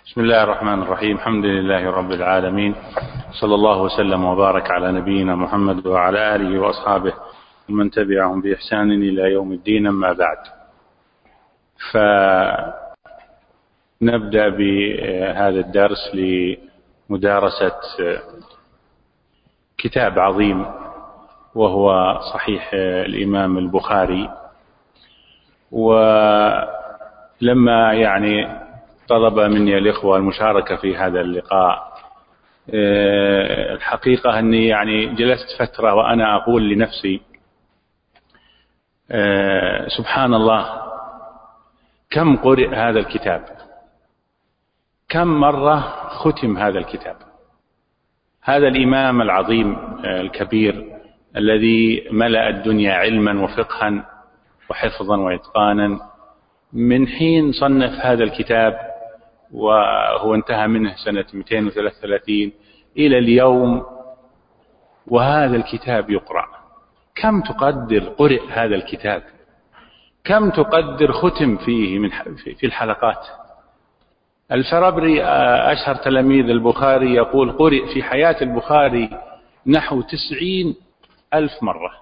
بسم الله الرحمن الرحيم. الحمد لله رب العالمين، صلى الله وسلم وبارك على نبينا محمد وعلى آله وأصحابه ومن تبعهم بإحسان إلى يوم الدين. أما بعد، فنبدأ بهذا الدرس لمدارسة كتاب عظيم وهو صحيح الإمام البخاري. ولما طلب مني الإخوة المشاركة في هذا اللقاء، الحقيقة أني جلست فترة وأنا أقول لنفسي سبحان الله، كم قرئ هذا الكتاب، كم مرة ختم هذا الكتاب. هذا الإمام العظيم الكبير الذي ملأ الدنيا علما وفقها وحفظا وإتقانا، من حين صنف هذا الكتاب وهو انتهى منه سنة 233 إلى اليوم، وهذا الكتاب يقرأ. كم تقدر قرئ هذا الكتاب، كم تقدر ختم فيه في الحلقات. الفارابري أشهر تلاميذ البخاري يقول قرئ في حياة البخاري نحو 90,000 مرة.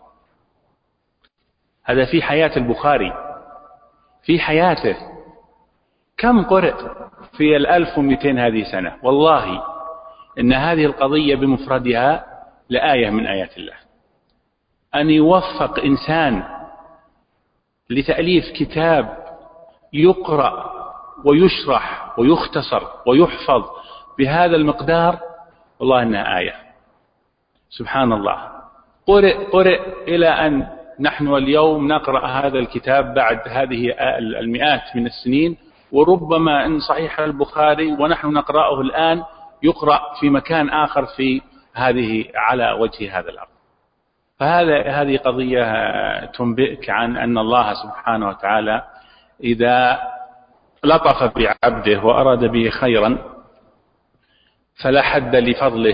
هذا في حياة البخاري، في حياته كم قرئ في 1200 هذه سنة. والله إن هذه القضية بمفردها لآية من آيات الله، أن يوفق إنسان لتأليف كتاب يقرأ ويشرح ويختصر ويحفظ بهذا المقدار. والله إنها آية. سبحان الله، قرئ إلى أن نحن اليوم نقرأ هذا الكتاب بعد هذه المئات من السنين، وربما إن صحيح البخاري ونحن نقرأه الآن يقرأ في مكان آخر في على وجه هذا الأرض. فهذه قضية تنبئك عن أن الله سبحانه وتعالى إذا لطف بعبده وأراد به خيرا فلا حد لفضله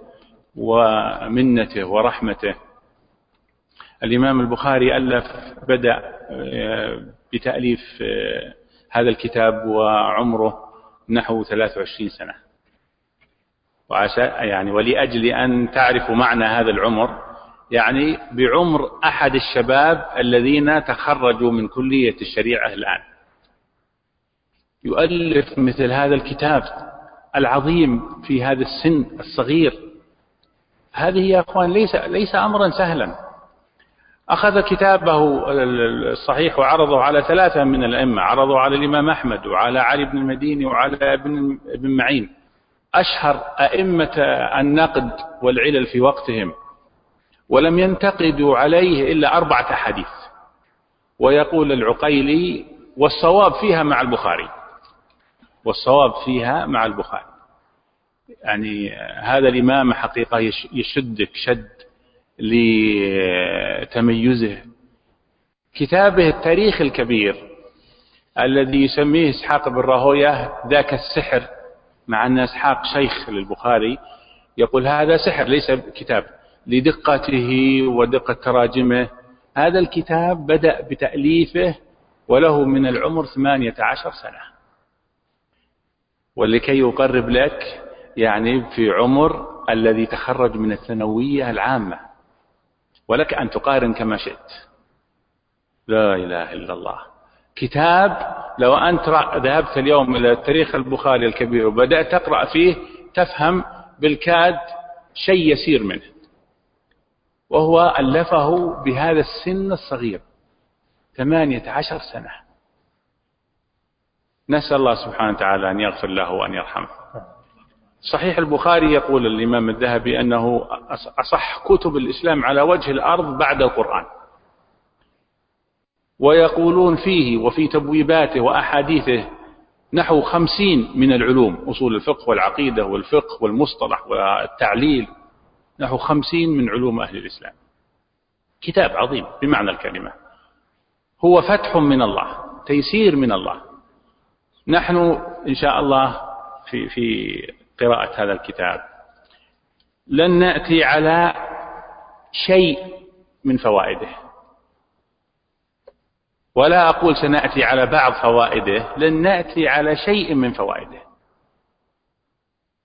ومنته ورحمته. الإمام البخاري بدأ بتأليف هذا الكتاب وعمره نحو 23 سنة. ولأجل أن تعرفوا معنى هذا العمر، بعمر أحد الشباب الذين تخرجوا من كلية الشريعة الآن يؤلف مثل هذا الكتاب العظيم في هذا السن الصغير. هذه يا أخوان ليس أمرا سهلا. أخذ كتابه الصحيح وعرضه على 3 من الأئمة، عرضه على الإمام أحمد وعلى علي بن المديني وعلى ابن معين، أشهر أئمة النقد والعلل في وقتهم، ولم ينتقدوا عليه إلا 4 أحاديث. ويقول العقيلي والصواب فيها مع البخاري، والصواب فيها مع البخاري. هذا الإمام حقيقة يشدك شد لتميزه. كتابه التاريخ الكبير الذي يسميه إسحاق بن راهويه ذاك السحر، مع أن إسحاق شيخ للبخاري، يقول هذا سحر ليس كتاب، لدقته ودقة تراجمه. هذا الكتاب بدأ بتأليفه وله من العمر 18 سنة. ولكي يقرب لك في عمر الذي تخرج من الثانوية العامة، ولك أن تقارن كما شئت. لا إله إلا الله. كتاب لو أنت ذهبت اليوم إلى تاريخ البخاري الكبير وبدأت تقرأ فيه تفهم بالكاد شيء يسير منه، وهو ألفه بهذا السن الصغير 18 سنة. نسأل الله سبحانه وتعالى أن يغفر له وأن يرحمه. صحيح البخاري يقول الإمام الذهبي أنه أصح كتب الإسلام على وجه الأرض بعد القرآن، ويقولون فيه وفي تبويباته وأحاديثه نحو 50 من العلوم، أصول الفقه والعقيدة والفقه والمصطلح والتعليل، نحو 50 من علوم أهل الإسلام. كتاب عظيم بمعنى الكلمة، هو فتح من الله، تيسير من الله. نحن إن شاء الله في قراءة هذا الكتاب لن نأتي على شيء من فوائده، ولا أقول سنأتي على بعض فوائده، لن نأتي على شيء من فوائده.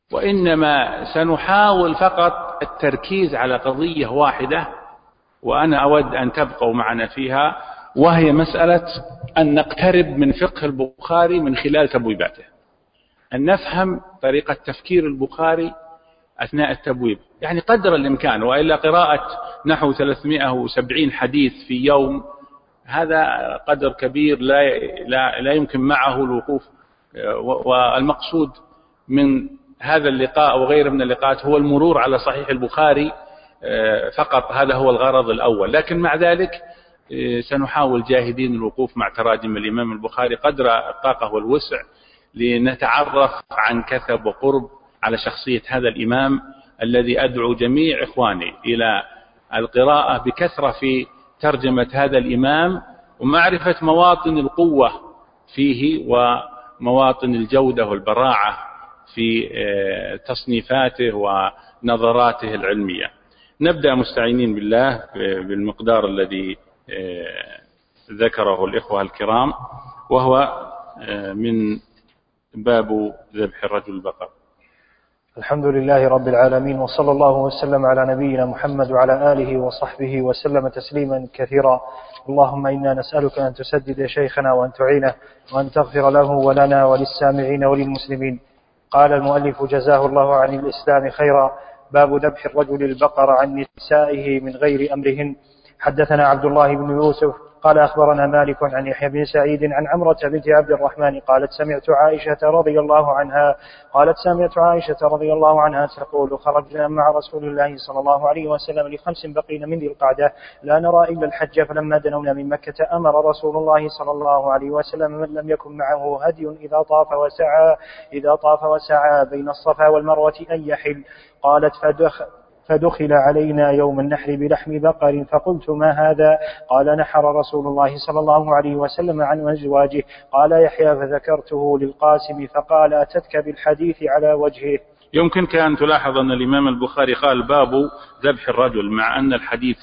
وإنما سنحاول فقط التركيز على قضية واحدة، وأنا أود أن تبقوا معنا فيها، وهي مسألة أن نقترب من فقه البخاري من خلال تبويباته، أن نفهم طريقة تفكير البخاري أثناء التبويب، يعني قدر الإمكان، وإلا قراءة نحو 370 حديث في يوم هذا قدر كبير لا يمكن معه الوقوف. والمقصود من هذا اللقاء وغيره من اللقاءات هو المرور على صحيح البخاري فقط، هذا هو الغرض الأول. لكن مع ذلك سنحاول جاهدين الوقوف مع تراجم الإمام البخاري قدر الطاقة والوسع، لنتعرف عن كثب وقرب على شخصية هذا الإمام الذي أدعو جميع إخواني إلى القراءة بكثرة في ترجمة هذا الإمام، ومعرفة مواطن القوة فيه ومواطن الجودة والبراعة في تصنيفاته ونظراته العلمية. نبدأ مستعينين بالله بالمقدار الذي ذكره الإخوة الكرام، وهو من باب ذبح الرجل البقر. الحمد لله رب العالمين، وصلى الله وسلم على نبينا محمد وعلى آله وصحبه وسلم تسليما كثيرا. اللهم إنا نسألك أن تسدد شيخنا وأن تعينه وأن تغفر له ولنا وللسامعين وللمسلمين. قال المؤلف جزاه الله عن الإسلام خيرا: باب ذبح الرجل البقر عن نسائه من غير أمرهن. حدثنا عبد الله بن يوسف قال أخبرنا مالك عن يحيى بن سعيد عن عمرة بنت عبد الرحمن قالت سمعت عائشة رضي الله عنها تقول: خرجنا مع رسول الله صلى الله عليه وسلم ل5 بقين من ذي القعدة لا نرى إلا الحج، فلما دنونا من مكة أمر رسول الله صلى الله عليه وسلم من لم يكن معه هدي إذا طاف وسعى بين الصفا والمروة أن يحل. قالت: فدخل علينا يوم النحر بلحم بقر، فقلت: ما هذا؟ قال: نحر رسول الله صلى الله عليه وسلم عن أزواجه. قال يحيى: فذكرته للقاسم فقال: أتتك بالحديث على وجهه. يمكنك أن تلاحظ أن الإمام البخاري قال باب ذبح الرجل مع أن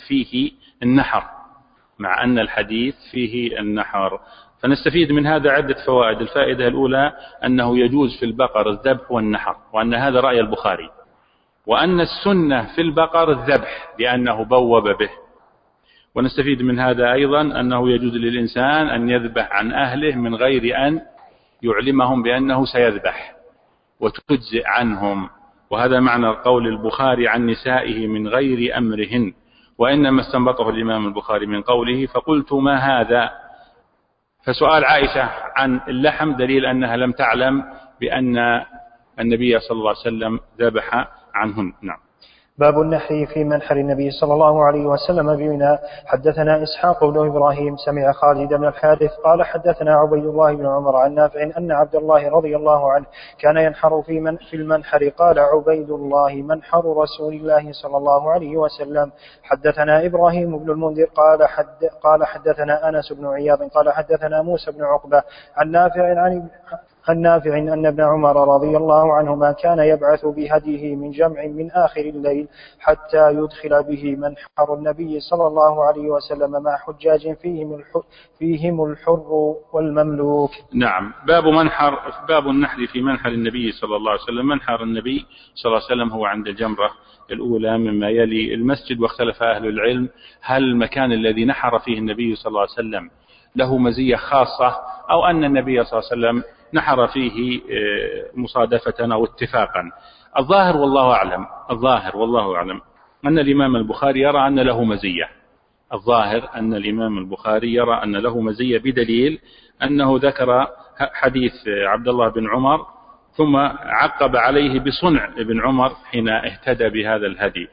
الحديث فيه النحر. فنستفيد من هذا عدة فوائد. الفائدة الأولى أنه يجوز في البقر الذبح والنحر، وأن هذا رأي البخاري، وأن السنة في البقر الذبح لأنه بوب به. ونستفيد من هذا أيضا أنه يجوز للإنسان أن يذبح عن أهله من غير أن يعلمهم بأنه سيذبح وتجزئ عنهم، وهذا معنى قول البخاري عن نسائه من غير أمرهن. وإنما استنبطه الإمام البخاري من قوله: فقلت: ما هذا؟ فسؤال عائشة عن اللحم دليل أنها لم تعلم بأن النبي صلى الله عليه وسلم ذبح عنهن. نعم. باب النحر في منحر النبي صلى الله عليه وسلم بمنى. حدثنا إسحاق بن إبراهيم سمع خالد بن الحارث قال: حدثنا عبيد الله بن عمر عن نافع أن عبد الله رضي الله عنه كان ينحر في المنحر. قال عبيد الله: منحر رسول الله صلى الله عليه وسلم. حدثنا إبراهيم بن المنذر قال حدثنا أنس بن عياض قال حدثنا موسى بن عقبة عن نافع أن ابن عمر رضي الله عنهما كان يبعث بهديه من جمع من آخر الليل حتى يدخل به منحر النبي صلى الله عليه وسلم مع حجاج فيهم الحر والمملوك. نعم. باب النحر في منحر النبي صلى الله عليه وسلم. منحر النبي صلى الله عليه وسلم هو عند الجمرة الأولى مما يلي المسجد. واختلف أهل العلم هل المكان الذي نحر فيه النبي صلى الله عليه وسلم له مزية خاصة، أو أن النبي صلى الله عليه وسلم نحر فيه مصادفة أو اتفاقا. الظاهر والله أعلم أن الإمام البخاري يرى أن له مزية بدليل أنه ذكر حديث عبد الله بن عمر ثم عقب عليه بصنع ابن عمر حين اهتدى بهذا الهدي.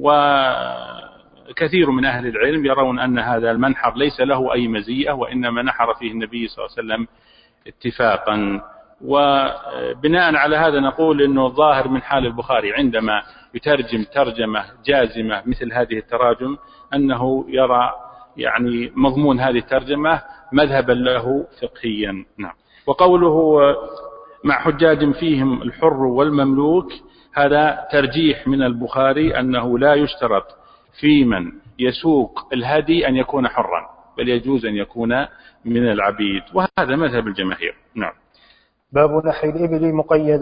وكثير من أهل العلم يرون أن هذا المنحر ليس له أي مزية، وإنما نحر فيه النبي صلى الله عليه وسلم اتفاقا. وبناء على هذا نقول أنه الظاهر من حال البخاري عندما يترجم ترجمة جازمة مثل هذه التراجم أنه يرى يعني مضمون هذه الترجمة مذهبا له فقهيا. نعم. وقوله مع حجاج فيهم الحر والمملوك هذا ترجيح من البخاري أنه لا يشترط في من يسوق الهدي أن يكون حرا، بل يجوز أن يكون من العبيد، وهذا مذهب الجماهير. نعم. باب نحر الإبل مقيدة.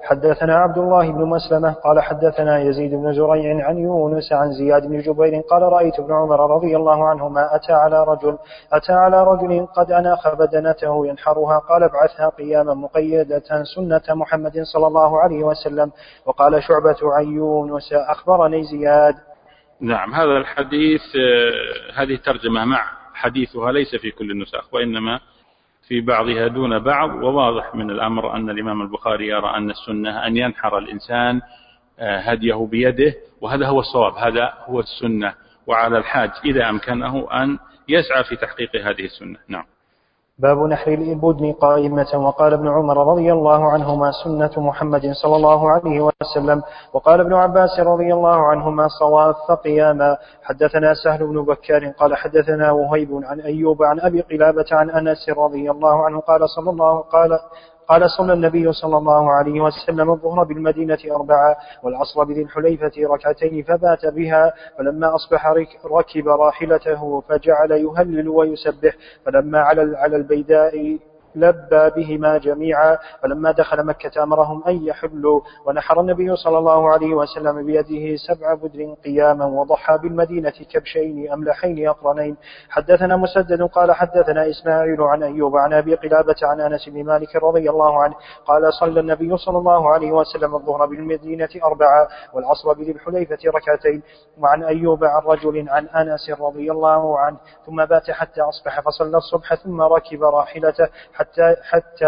حدثنا عبد الله بن مسلمة قال حدثنا يزيد بن زريع عن يونس عن زياد بن جبير قال رأيت ابن عمر رضي الله عنهما أتى على رجل قد أناخ بدنته ينحرها قال ابعثها قياما مقيدة سنة محمد صلى الله عليه وسلم. وقال شعبة عن يونس أخبرني زياد. نعم، هذا الحديث هذه ترجمة مع حديثها ليس في كل النسخ وإنما في بعضها دون بعض. وواضح من الأمر أن الإمام البخاري يرى أن السنة أن ينحر الإنسان هديه بيده، وهذا هو الصواب، هذا هو السنة، وعلى الحاج إذا أمكنه أن يسعى في تحقيق هذه السنة. نعم. باب نحر البدن قائمة. وقال ابن عمر رضي الله عنهما سنة محمد صلى الله عليه وسلم. وقال ابن عباس رضي الله عنهما صواف قياما. حدثنا سهل بن بكار قال حدثنا وهيب عن أيوب عن أبي قلابة عن أنس رضي الله عنه قال صلى النبي صلى الله عليه وسلم الظهر بالمدينة 4 والعصر بذي الحليفة 2 فبات بها. فلما أصبح ركب راحلته فجعل يهلل ويسبح. فلما على البيداء لبى بهما جميعا. فلما دخل مكة أمرهم أن يحلوا. ونحر النبي صلى الله عليه وسلم بيده 7 بدر قياما وضحى بالمدينة كبشين أملحين أقرنين. حدثنا مسدد قال حدثنا إسماعيل عن أيوب عن أبي قلابة عن أنس بن مالك رضي الله عنه قال صلى النبي صلى الله عليه وسلم الظهر بالمدينة 4 والعصر بذي الحليفة 2. وعن أيوب عن رجل عن أنس رضي الله عنه ثم بات حتى أصبح فصلى الصبح ثم ركب راحلته حتى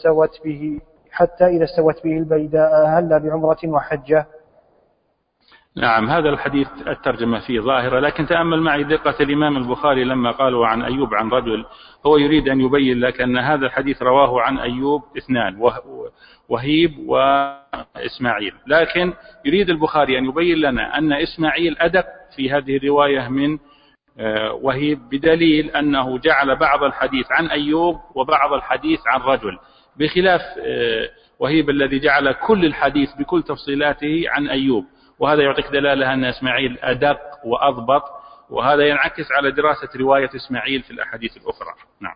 إذا استوت به البيداء هل بعمرة وحجة. نعم، هذا الحديث الترجمة فيه ظاهرة، لكن تأمل معي دقة الإمام البخاري لما قالوا عن أيوب عن رجل، هو يريد أن يبين لك أن هذا الحديث رواه عن أيوب 2 وهيب وإسماعيل، لكن يريد البخاري أن يبين لنا أن إسماعيل أدق في هذه الرواية من وهيب، بدليل أنه جعل بعض الحديث عن أيوب وبعض الحديث عن رجل، بخلاف وهيب الذي جعل كل الحديث بكل تفصيلاته عن أيوب. وهذا يعطيك دلالة أن إسماعيل أدق وأضبط، وهذا ينعكس على دراسة رواية إسماعيل في الأحاديث الأخرى. نعم.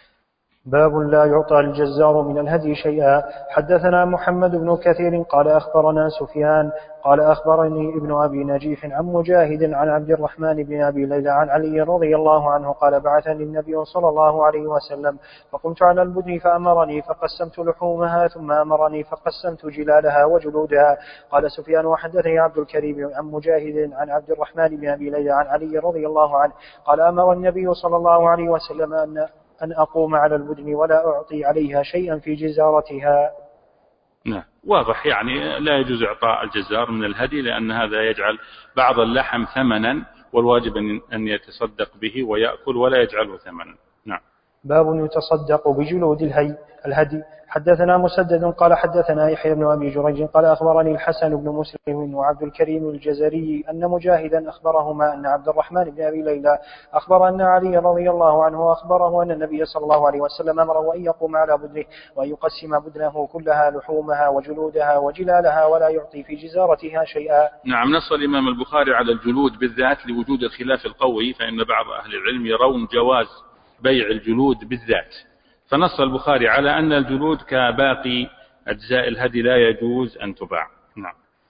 باب لا يعطى الجزار من الهدي شيئا. حدثنا محمد بن كثير قال أخبرنا سفيان قال أخبرني ابن أبي نجيح عن مجاهد عن عبد الرحمن بن أبي ليلى عن علي رضي الله عنه قال بعثني النبي صلى الله عليه وسلم فقمت على البدن فأمرني فقسمت لحومها ثم أمرني فقسمت جلالها وجلودها. قال سفيان وحدثني عبد الكريم عن مجاهد عن عبد الرحمن بن أبي ليلى عن علي رضي الله عنه قال أمر النبي صلى الله عليه وسلم أن أقوم على البدن ولا أعطي عليها شيئا في جزارتها. نعم، واضح، يعني لا يجوز إعطاء الجزار من الهدي، لأن هذا يجعل بعض اللحم ثمنا، والواجب أن يتصدق به ويأكل ولا يجعله ثمنا. نعم. باب يتصدق بجلود الهدي. حدثنا مسدد قال حدثنا يحيى بن أبي جريج قال أخبرني الحسن بن مسلم وعبد الكريم الجزري أن مجاهدا أخبرهما أن عبد الرحمن بن أبي ليلى أخبر أن علي رضي الله عنه أخبره أن النبي صلى الله عليه وسلم أمره أن يقوم على بدنه وأن يقسم بدنه كلها لحومها وجلودها وجلالها ولا يعطي في جزارتها شيئا. نعم، نص الإمام البخاري على الجلود بالذات لوجود الخلاف القوي، فإن بعض أهل العلم يرون جواز بيع الجلود بالذات، فنص البخاري على أن الجلود كباقي أجزاء الهدي لا يجوز أن تباع. نعم.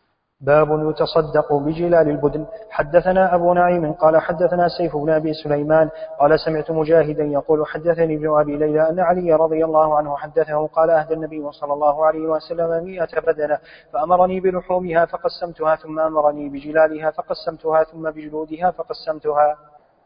باب يتصدق بجلال البدن. حدثنا أبو نعيم قال حدثنا سيف بن أبي سليمان قال سمعت مجاهدا يقول حدثني ابن أبي ليلى أن علي رضي الله عنه حدثه قال أهدى النبي صلى الله عليه وسلم 100 بدنة فأمرني بلحومها فقسمتها ثم أمرني بجلالها فقسمتها ثم بجلودها فقسمتها.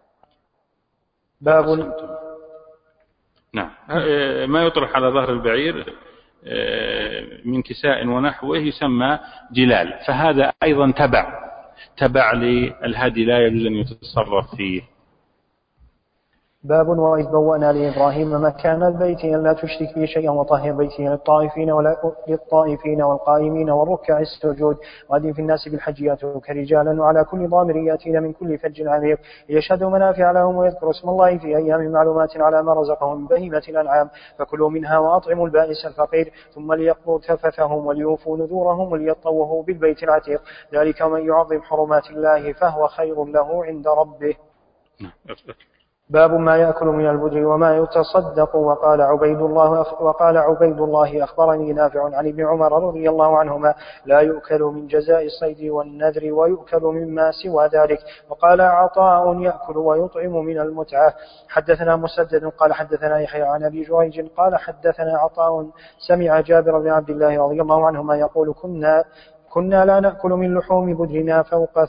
باب نعم، ما يطرح على ظهر البعير من كساء ونحوه يسمى جلال، فهذا أيضا تبع للهدي لا يجوز أن يتصرف فيه. باب وإذ بوأنا لإبراهيم مكان البيت أن لا تشرك بي شيئا وطهر بيتي للطائفين والقائمين والركع السجود وأذن في الناس بالحج يأتوك رجالا وعلى كل ضامر يأتين من كل فج عميق ليشهدوا منافع لهم ويذكروا اسم الله في أيام معلومات على ما رزقهم من بهيمة الأنعام فكلوا منها وأطعموا البائس الفقير ثم ليقضوا تفثهم وليوفوا نذورهم وليطوفوا بالبيت العتيق ذلك من يعظم حرمات الله فهو خير له عند ربه. باب ما يأكل من البدر وما يتصدق. وقال عبيد الله أخبرني نافع عن ابن عمر رضي الله عنهما لا يؤكل من جزاء الصيد والنذر ويؤكل مما سوى ذلك. وقال عطاء يأكل ويطعم من المتعة. حدثنا مسدد قال حدثنا يحيى عن أبي جريج قال حدثنا عطاء سمع جابر بن عبد الله رضي الله عنهما يقول كنا لا نأكل من لحوم بدرنا فوق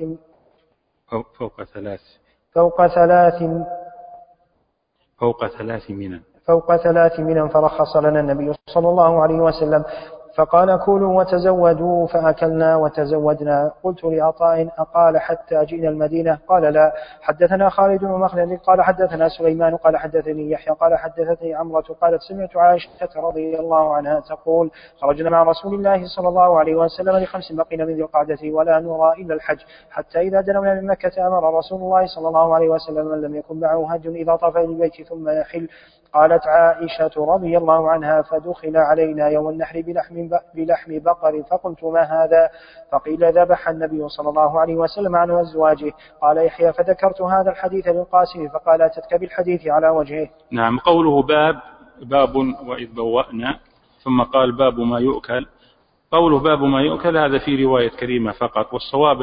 ثلاث منا فرخص لنا النبي صلى الله عليه وسلم فقال كلوا وتزودوا فأكلنا وتزودنا. قلت لعطاء أقال حتى جئنا المدينة؟ قال لا. حدثنا خالد بن مخلد قال حدثنا سليمان قال حدثني يحيى قال حدثتني عمرة قالت سمعت عائشة رضي الله عنها تقول خرجنا مع رسول الله صلى الله عليه وسلم ل5 بقين من ذي القعدة ولا نرى إلا الحج حتى إذا دنونا من مكة أمر رسول الله صلى الله عليه وسلم من لم يكن معه هج إذا طاف البيت ثم يحل. قالت عائشة رضي الله عنها فدخل علينا يوم النحر بلحم بقر فقلت ما هذا؟ فقيل ذبح النبي صلى الله عليه وسلم عن أزواجه. قال يحيى فذكرت هذا الحديث للقاسم فقال أتتك بالحديث على وجهه. نعم. قوله باب وإذ بوأنا ثم قال باب ما يؤكل. قوله باب ما يؤكل هذا في رواية كريمة فقط، والصواب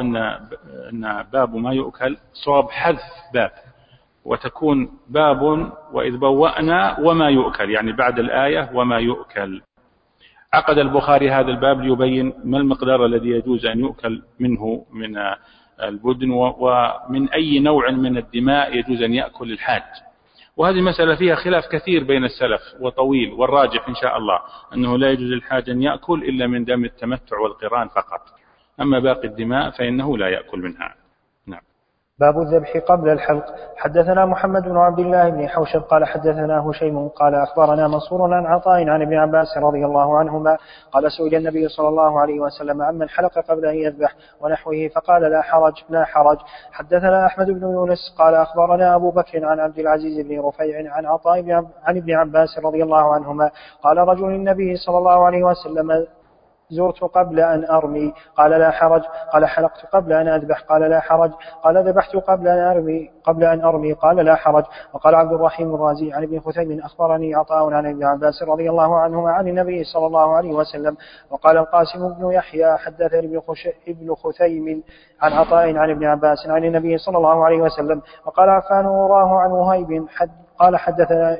أن باب ما يؤكل صواب حذف باب وتكون باب وإذ بوأنا وما يؤكل، يعني بعد الآية وما يؤكل. عقد البخاري هذا الباب ليبين ما المقدار الذي يجوز أن يؤكل منه من البدن ومن أي نوع من الدماء يجوز أن يأكل الحاج. وهذه مسألة فيها خلاف كثير بين السلف وطويل، والراجح إن شاء الله أنه لا يجوز الحاج أن يأكل إلا من دم التمتع والقران فقط، أما باقي الدماء فإنه لا يأكل منها. نعم. باب الذبح قبل الحلق. حدثنا محمد بن عبد الله بن حوشب قال حدثنا هشيم قال أخبرنا منصور عن عطاء عن ابن عباس رضي الله عنهما قال سئل النبي صلى الله عليه وسلم عمن حلق قبل أن يذبح ونحوه فقال لا حرج. حدثنا أحمد بن يونس قال أخبرنا أبو بكر عن عبد العزيز بن رفيع عن عطاء عن ابن عباس رضي الله عنهما قال رجل النبي صلى الله عليه وسلم زرت قبل أن أرمي قال لا حرج. قال حلقت قبل أن أذبح قال لا حرج. قال ذبحت قبل أن أرمي قال لا حرج. وقال عبد الرحيم الرازي عن ابن خثيم أخبرني عطاء عن ابن عباس رضي الله عنهما عن النبي صلى الله عليه وسلم. وقال القاسم بن يحيى حدثني ابن خثيم عن عطاء عن ابن عباس عن النبي صلى الله عليه وسلم. وقال عفان وراه عن وهيب قال حدثنا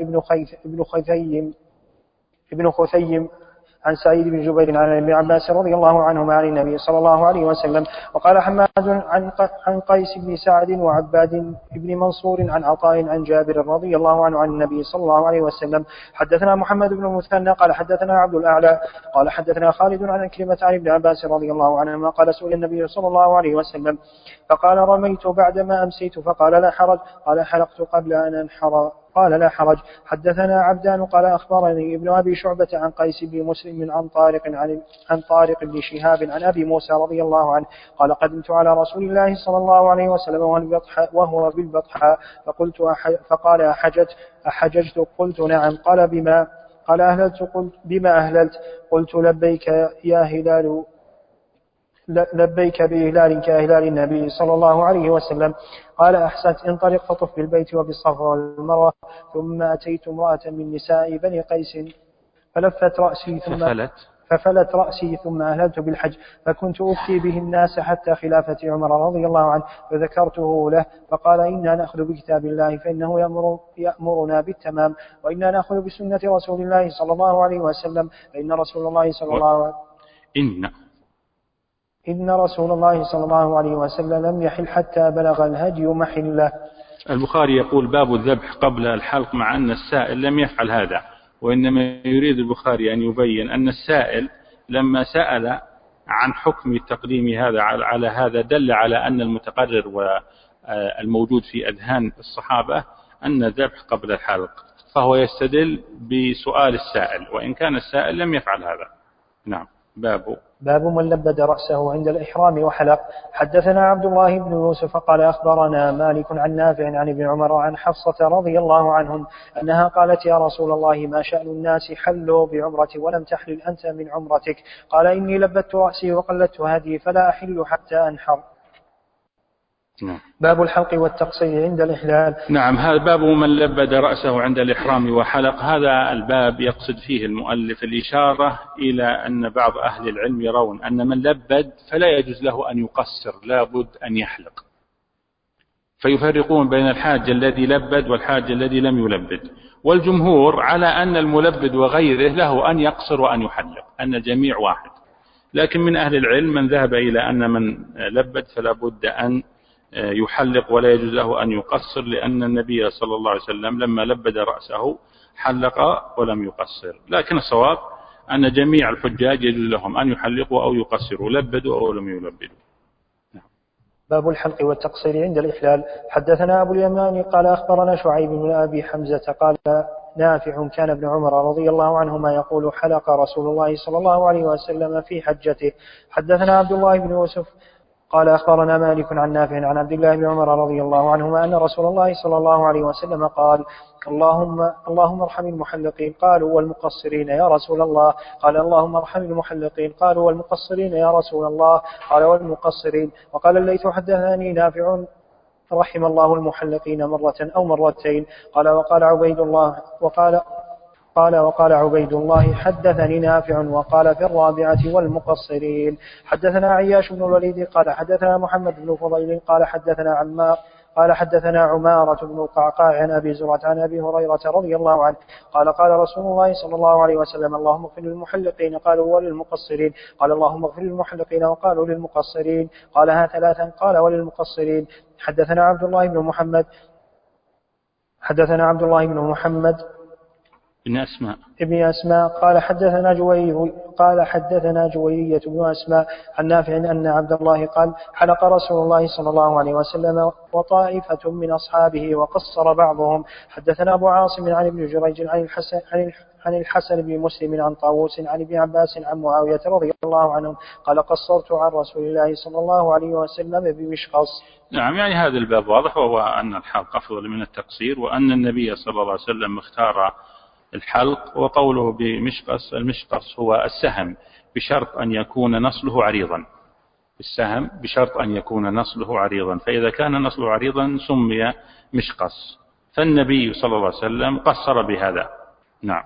ابن خثيم عن سعيد بن جبير عن ابن عباس رضي الله عنهما عن النبي صلى الله عليه وسلم. وقال حماد عن قيس بن سعد وعباد بن منصور عن عطاء عن جابر رضي الله عنه عن النبي صلى الله عليه وسلم. حدثنا محمد بن المثنى قال حدثنا عبد الأعلى قال حدثنا خالد عن عكرمة عن ابن عباس رضي الله عنهما قال سئل النبي صلى الله عليه وسلم فقال رميت بعدما أمسيت فقال لا حرج. قال حلقت قبل أن أنحر قال لا حرج. حدثنا عبدان قال أخبرني ابن أبي شعبة عن قيس بن مسلم عن طارق بن شهاب عن أبي موسى رضي الله عنه قال قدمت على رسول الله صلى الله عليه وسلم وهو بالبطحاء فقال أحججت قلت نعم. قال بما؟ قال أهللت. قلت بما أهللت؟ قلت لبيك يا هلال لبيك بإهلال كإهلال النبي صلى الله عليه وسلم. قال أحسنت انطلق فطف بالبيت وبالصفا والمروة. ثم أتيت امرأة من نساء بني قيس ففلت رأسي ثم أهللت بالحج فكنت أفتي به الناس حتى خلافة عمر رضي الله عنه فذكرته له فقال إنا نأخذ بكتاب الله فإنه يأمرنا بالتمام وإنا نأخذ بسنة رسول الله صلى الله عليه وسلم فإن رسول الله صلى الله عليه إن رسول الله صلى الله عليه وسلم لم يحل حتى بلغ الهدي محله. البخاري يقول باب الذبح قبل الحلق مع أن السائل لم يفعل هذا، وإنما يريد البخاري أن يبين أن السائل لما سأل عن حكم تقديم هذا على هذا دل على أن المتقرر والموجود في أذهان الصحابة أن الذبح قبل الحلق، فهو يستدل بسؤال السائل وإن كان السائل لم يفعل هذا. نعم. باب من لبد رأسه عند الإحرام وحلق. حدثنا عبد الله بن يوسف قال أخبرنا مالك عن نافع عن ابن عمر عن حفصة رضي الله عنهم أنها قالت يا رسول الله ما شأن الناس حلوا بعمرة ولم تحلل أنت من عمرتك؟ قال إني لبدت رأسي وقلدت هدي فلا أحل حتى أنحر. نعم. باب الحلق والتقصير عند الإحلال. نعم، هذا باب من لبد رأسه عند الإحرام وحلق. هذا الباب يقصد فيه المؤلف الإشارة إلى أن بعض أهل العلم يرون أن من لبد فلا يجوز له أن يقصر، لا بد أن يحلق، فيفرقون بين الحاج الذي لبد والحاج الذي لم يلبد. والجمهور على أن الملبد وغيره له أن يقصر وأن يحلق، أن الجميع واحد. لكن من أهل العلم من ذهب إلى أن من لبد فلا بد أن يحلق ولا يجوز له أن يقصر، لأن النبي صلى الله عليه وسلم لما لبد رأسه حلق ولم يقصر. لكن الصواب أن جميع الحجاج يجوز لهم أن يحلقوا أو يقصروا، لبدوا أو لم يلبدوا. باب الحلق والتقصير عند الإحلال. حدثنا أبو اليمان قال أخبرنا شعيب بن أبي حمزة قال نافع كان ابن عمر رضي الله عنهما يقول حلق رسول الله صلى الله عليه وسلم في حجته. حدثنا عبد الله بن يوسف قال أخبرنا مالك عن نافع عن عبد الله بن عمر رضي الله عنهما أن رسول الله صلى الله عليه وسلم قال اللهم ارحم المحلقين. قالوا والمقصرين يا رسول الله؟ قال اللهم ارحم المحلقين. قالوا والمقصرين يا رسول الله؟ قال والمقصرين. وقال الليث حدثني نافع رحم الله المحلقين مرة أو مرتين. قال وقال عبيد الله حدثني نافع وقال في الرابعة والمقصرين. حدثنا عياش بن الوليد قال حدثنا محمد بن فضيل قال حدثنا عمارة بن القعقاع عن أبي زرعة عن أبي هريرة رضي الله عنه قال قال رسول الله صلى الله عليه وسلم اللهم اغفر للمحلقين. قالوا وللمقصرين؟ قال اللهم اغفر للمحلقين. وقالوا للمقصرين؟ قالها ثلاثا قال وللمقصرين. حدثنا عبد الله بن محمد ابن أسماء قال حدثنا جويرية بن أسماء عن نافع أن عبد الله قال حلق رسول الله صلى الله عليه وسلم وطائفة من أصحابه وقصر بعضهم. حدثنا أبو عاصم عن ابن جريج عن الحسن بن مسلم عن طاووس عن ابن عباس عن معاوية رضي الله عنهم قال قصرت عن رسول الله صلى الله عليه وسلم بمشقص. نعم، يعني هذا الباب واضح، وهو أن الحلق أفضل من التقصير، وأن النبي صلى الله عليه وسلم اختار الحلق. وقوله بمشقص، المشقص هو السهم بشرط أن يكون نصله عريضا، السهم بشرط أن يكون نصله عريضا، فإذا كان نصله عريضا سمي مشقص، فالنبي صلى الله عليه وسلم قصر بهذا. نعم.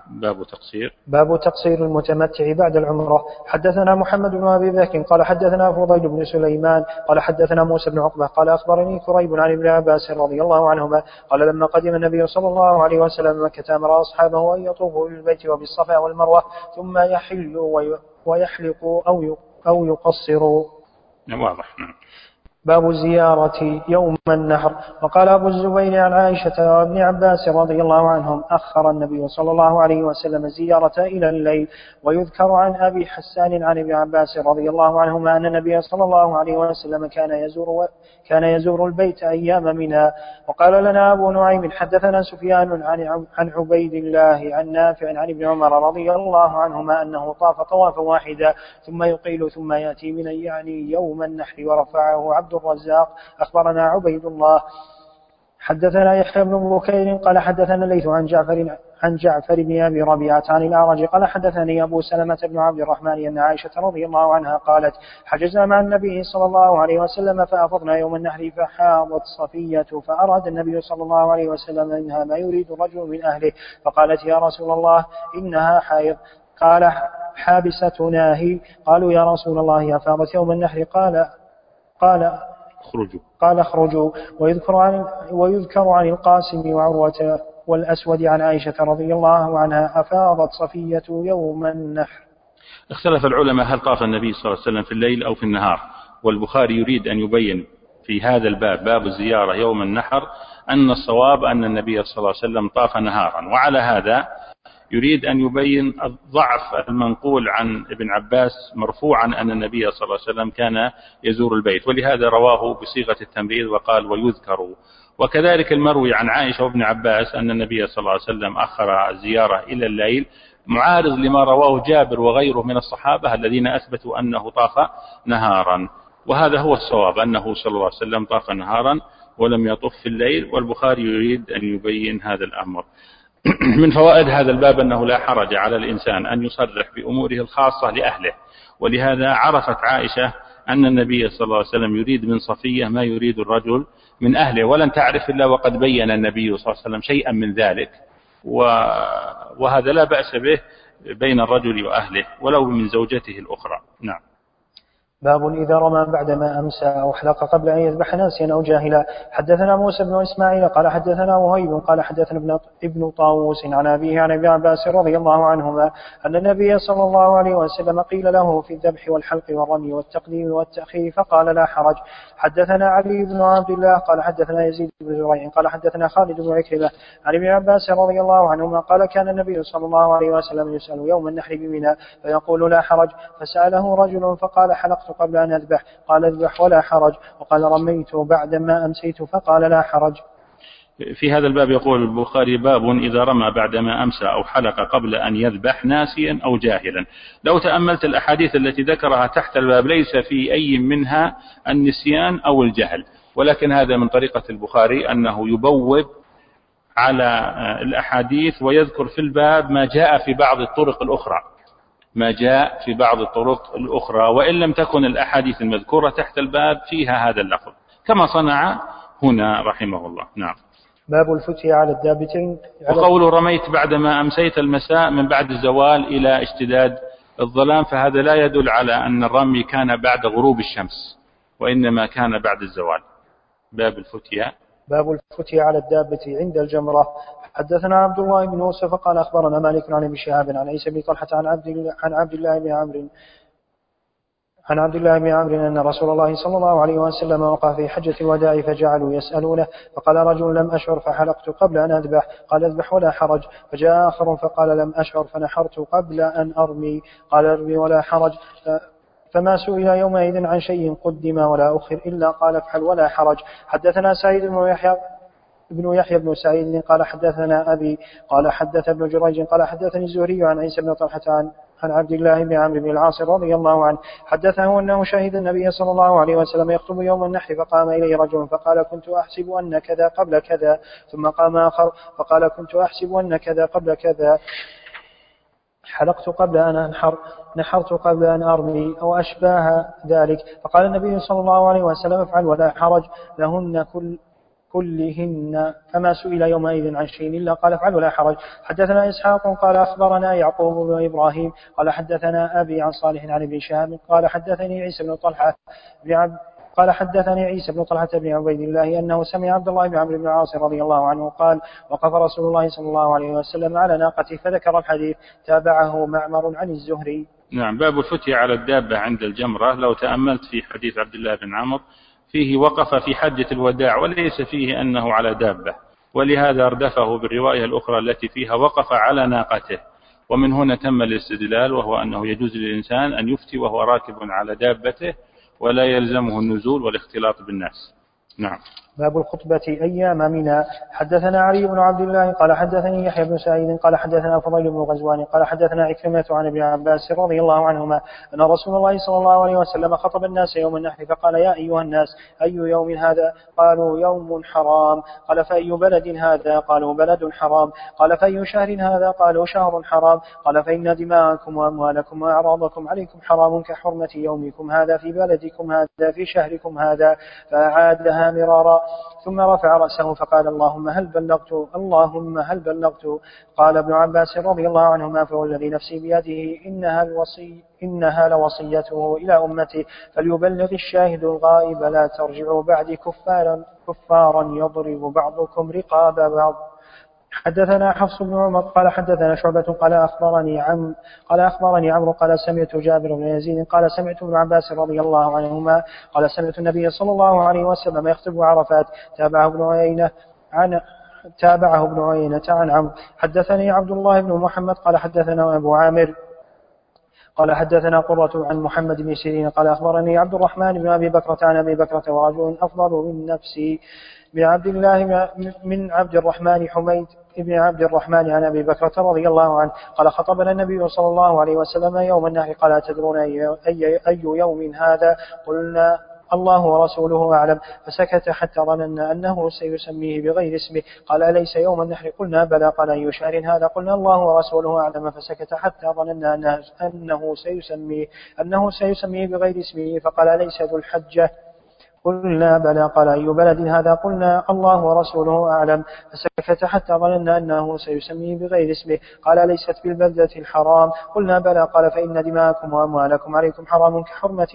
باب تقصير المتمتع بعد العمرة. حدثنا محمد بن أبي بكر قال حدثنا فضيل بن سليمان قال حدثنا موسى بن عقبة قال أخبرني كريب عن ابن عباس رضي الله عنهما قال لما قدم النبي صلى الله عليه وسلم مكة أمر أصحابه أن يطوفوا بالبيت وبالصفا والمروة ثم يحلوا ويحلقوا أو يقصروا. واضح. باب الزيارة يوم النحر. وقال أبو الزبير عن عائشة وابن عباس رضي الله عنهم أخر النبي صلى الله عليه وسلم الزيارة إلى الليل. ويذكر عن أبي حسان عن ابن عباس رضي الله عنهما أن النبي صلى الله عليه وسلم كان يزور البيت أيام منها. وقال لنا أبو نعيم حدثنا سفيان عن عبيد الله عن نافع عن ابن عمر رضي الله عنهما أنه طاف طوافا واحدا ثم يقيل ثم يأتي من يعني يوم النحر. ورفعه عبد الرزاق. أخبرنا عبيد الله حدثنا يحيى بن بكير قال حدثنا الليث عن جعفر بن أبي ربيعة عن الأعرج قال حدثني أبو سلمة بن عبد الرحمن أن عائشة رضي الله عنها قالت حجزنا مع النبي صلى الله عليه وسلم فأفضنا يوم النحر فحاضت صفية فأراد النبي صلى الله عليه وسلم منها ما يريد الرجل من أهله فقالت يا رسول الله إنها حائض. قال حابستنا هي. قالوا يا رسول الله أفاضت يوم النحر؟ قال اخرجوا. ويذكر عن القاسم وعروة والأسود عن عائشة رضي الله عنها أفاضت صفية يوم النحر. اختلف العلماء هل طاف النبي صلى الله عليه وسلم في الليل أو في النهار، والبخاري يريد أن يبين في هذا الباب باب الزيارة يوم النحر أن الصواب أن النبي صلى الله عليه وسلم طاف نهارا. وعلى هذا يريد أن يبين الضعف المنقول عن ابن عباس مرفوعا أن النبي صلى الله عليه وسلم كان يزور البيت، ولهذا رواه بصيغة التمريض وقال ويذكر. وكذلك المروي عن عائشة وابن عباس أن النبي صلى الله عليه وسلم أخر الزيارة إلى الليل، معارض لما رواه جابر وغيره من الصحابة الذين أثبتوا أنه طاف نهارا. وهذا هو الصواب أنه صلى الله عليه وسلم طاف نهارا ولم يطف في الليل، والبخاري يريد أن يبين هذا الأمر. من فوائد هذا الباب أنه لا حرج على الإنسان أن يصرح بأموره الخاصة لأهله، ولهذا عرفت عائشة أن النبي صلى الله عليه وسلم يريد من صفية ما يريد الرجل من أهله، ولن تعرف إلا وقد بين النبي صلى الله عليه وسلم شيئا من ذلك، وهذا لا بأس به بين الرجل وأهله ولو من زوجته الأخرى. نعم. باب إذا رمى بعدما أمسى أو حلق قبل أن يذبح ناسيا أو جاهلا. حدثنا موسى بن إسماعيل قال حدثنا وهيب قال حدثنا ابن طاووس عن أبيه عن ابن عباس رضي الله عنهما أن النبي صلى الله عليه وسلم قيل له في الذبح والحلق والرمي والتقديم والتأخير فقال لا حرج. حدثنا علي بن عبد الله قال حدثنا يزيد بن زريع قال حدثنا خالد بن عكرمة عن ابن عباس رضي الله عنهما قال كان النبي صلى الله عليه وسلم يسأل يوم النحر بمنى فيقول لا حرج، فسأله رجل فقال حلقت قبل أن أذبح قال اذبح ولا حرج، وقال رميت بعدما أمسيت فقال لا حرج. في هذا الباب يقول البخاري باب إذا رمى بعدما أمسى أو حلق قبل أن يذبح ناسيا أو جاهلا. لو تأملت الأحاديث التي ذكرها تحت الباب ليس في أي منها النسيان أو الجهل، ولكن هذا من طريقة البخاري أنه يبوب على الأحاديث ويذكر في الباب ما جاء في بعض الطرق الأخرى، وإن لم تكن الأحاديث المذكورة تحت الباب فيها هذا اللفظ كما صنع هنا رحمه الله. نعم. باب الفتية على الدابتين. وقول رميت بعدما أمسيت المساء من بعد الزوال إلى اشتداد الظلام، فهذا لا يدل على أن الرمي كان بعد غروب الشمس، وإنما كان بعد الزوال. باب الفتية على الدابة عند الجمرة. حدثنا عبد الله بن يوسف قال أخبرنا مالك عن ابن شهاب عن عيسى بن طلحة عن عبد الله بن عمرو أن رسول الله صلى الله عليه وسلم وقع في حجة الوداع فجعلوا يسألونه فقال رجل لم أشعر فحلقت قبل أن أذبح قال اذبح ولا حرج، فجاء آخر فقال لم أشعر فنحرت قبل أن أرمي قال ارمي ولا حرج، فما سئل يومئذ عن شيء قدم ولا أخر إلا قال افعل ولا حرج. حدثنا سعيد بن يحيى بن سعيد قال حدثنا أبي قال حدث ابن جريج قال حدثني الزهري عن عيسى بن طلحة عن عبد الله بن عمرو بن العاص رضي الله عنه حدثه أنه شهد النبي صلى الله عليه وسلم يخطب يوم النحر فقام إليه رجل فقال كنت أحسب أن كذا قبل كذا، ثم قام آخر فقال كنت أحسب أن كذا قبل كذا، حلقت قبل أن أنحر، نحرت قبل أن أرمي أو أشباه ذلك. فقال النبي صلى الله عليه وسلم افعل ولا حرج لهن كلهن، فما سئل يومئذ عن شيء إلا قال افعل ولا حرج. حدثنا إسحاق قال أخبرنا يعقوب بن إبراهيم قال حدثنا أبي عن صالح عن ابن شهاب قال حدثني عيسى بن طلحة بن عبيد الله أنه سمع عبد الله بن عمرو بن العاص رضي الله عنه قال وقف رسول الله صلى الله عليه وسلم على ناقته فذكر الحديث، تابعه معمر عن الزهري. نعم. باب الفتية على الدابة عند الجمرة. لو تأملت في حديث عبد الله بن عمرو فيه وقف في حجة الوداع وليس فيه أنه على دابة، ولهذا اردفه بالرواية الأخرى التي فيها وقف على ناقته، ومن هنا تم الاستدلال، وهو أنه يجوز للإنسان أن يفتي وهو راكب على دابته ولا يلزمه النزول والاختلاط بالناس. نعم. باب الخطبة أيام منى. حدثنا علي بن عبد الله قال حدثني يحيى بن سعيد قال حدثنا فضيل بن غزوان قال حدثنا عكرمة عن ابن عباس رضي الله عنهما أن رسول الله صلى الله عليه وسلم خطب الناس يوم النحر فقال يا أيها الناس أي يوم هذا؟ قالوا يوم حرام. قال فأي بلد هذا؟ قالوا بلد حرام. قال فأي شهر هذا؟ قالوا شهر حرام. قال فإن دماءكم وأموالكم وأعراضكم عليكم حرام كحرمة يومكم هذا في بلدكم هذا في شهركم هذا، فأعادها مرارا ثم رفع رأسه فقال اللهم هل بلغت؟ قال ابن عباس رضي الله عنهما فوالذي نفسي بيده إنها لوصيته إلى أمتي فليبلغ الشاهد الغائب لا ترجعوا بعد كفارا يضرب بعضكم رقاب بعض. حدثنا حفص بن عمر قال حدثنا شعبة قال أخبرني عمرو قال سمعت جابر بن يزيد قال سمعت ابن عباس رضي الله عنهما قال سمعت النبي صلى الله عليه وسلم يخطب عرفات، تابعه ابن عيينة عن عمرو. حدثني عبد الله بن محمد قال حدثنا أبو عامر قال حدثنا قرة عن محمد بن سيرين قال أخبرني عبد الرحمن بن أبي بكرة عن أبي بكرة ورجل أفضل من نفسي من عبد الرحمن حميد ابن عبد الرحمن عن أبي بكرة رضي الله عنه قال خطبنا النبي صلى الله عليه وسلم يوم النحر قال تدرون أي يوم هذا؟ قلنا الله ورسوله أعلم، فسكت حتى ظننا أنه سيسميه بغير اسمه. قال أليس يوم النحر؟ قلنا بلى. قال أي شهر هذا؟ قلنا الله ورسوله أعلم، فسكت حتى ظننا أنه سيسميه بغير اسمه. فقال أليس ذو الحجة؟ قلنا بلى. قال أي بلد هذا؟ قلنا الله ورسوله أعلم، فسكت حتى ظننا أنه سيسميه بغير اسمه. قال ليست بالبلدة الحرام؟ قلنا بلى. قال فإن دماءكم وأموالكم عليكم حرام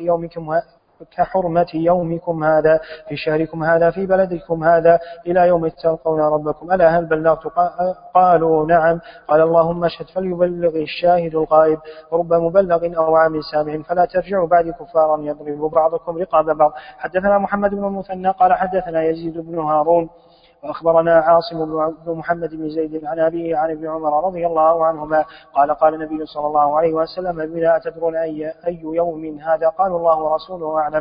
كحرمة يومكم هذا في شهركم هذا في بلدكم هذا إلى يوم تلقون ربكم. ألا هل بلغت؟ قالوا نعم. قال اللهم اشهد فليبلغ الشاهد الغائب، ورب مبلغ أو عام سامع، فلا ترجعوا بعد كفارا يضرب بعضكم رقاب بعض. حدثنا محمد بن المثنى قال حدثنا يزيد بن هارون وأخبرنا عاصم بن محمد بن زيد عن أبيه عن ابن عمر رضي الله عنهما قال قال النبي صلى الله عليه وسلم بلا أتدرون أي يوم هذا؟ قالوا الله ورسوله أعلم.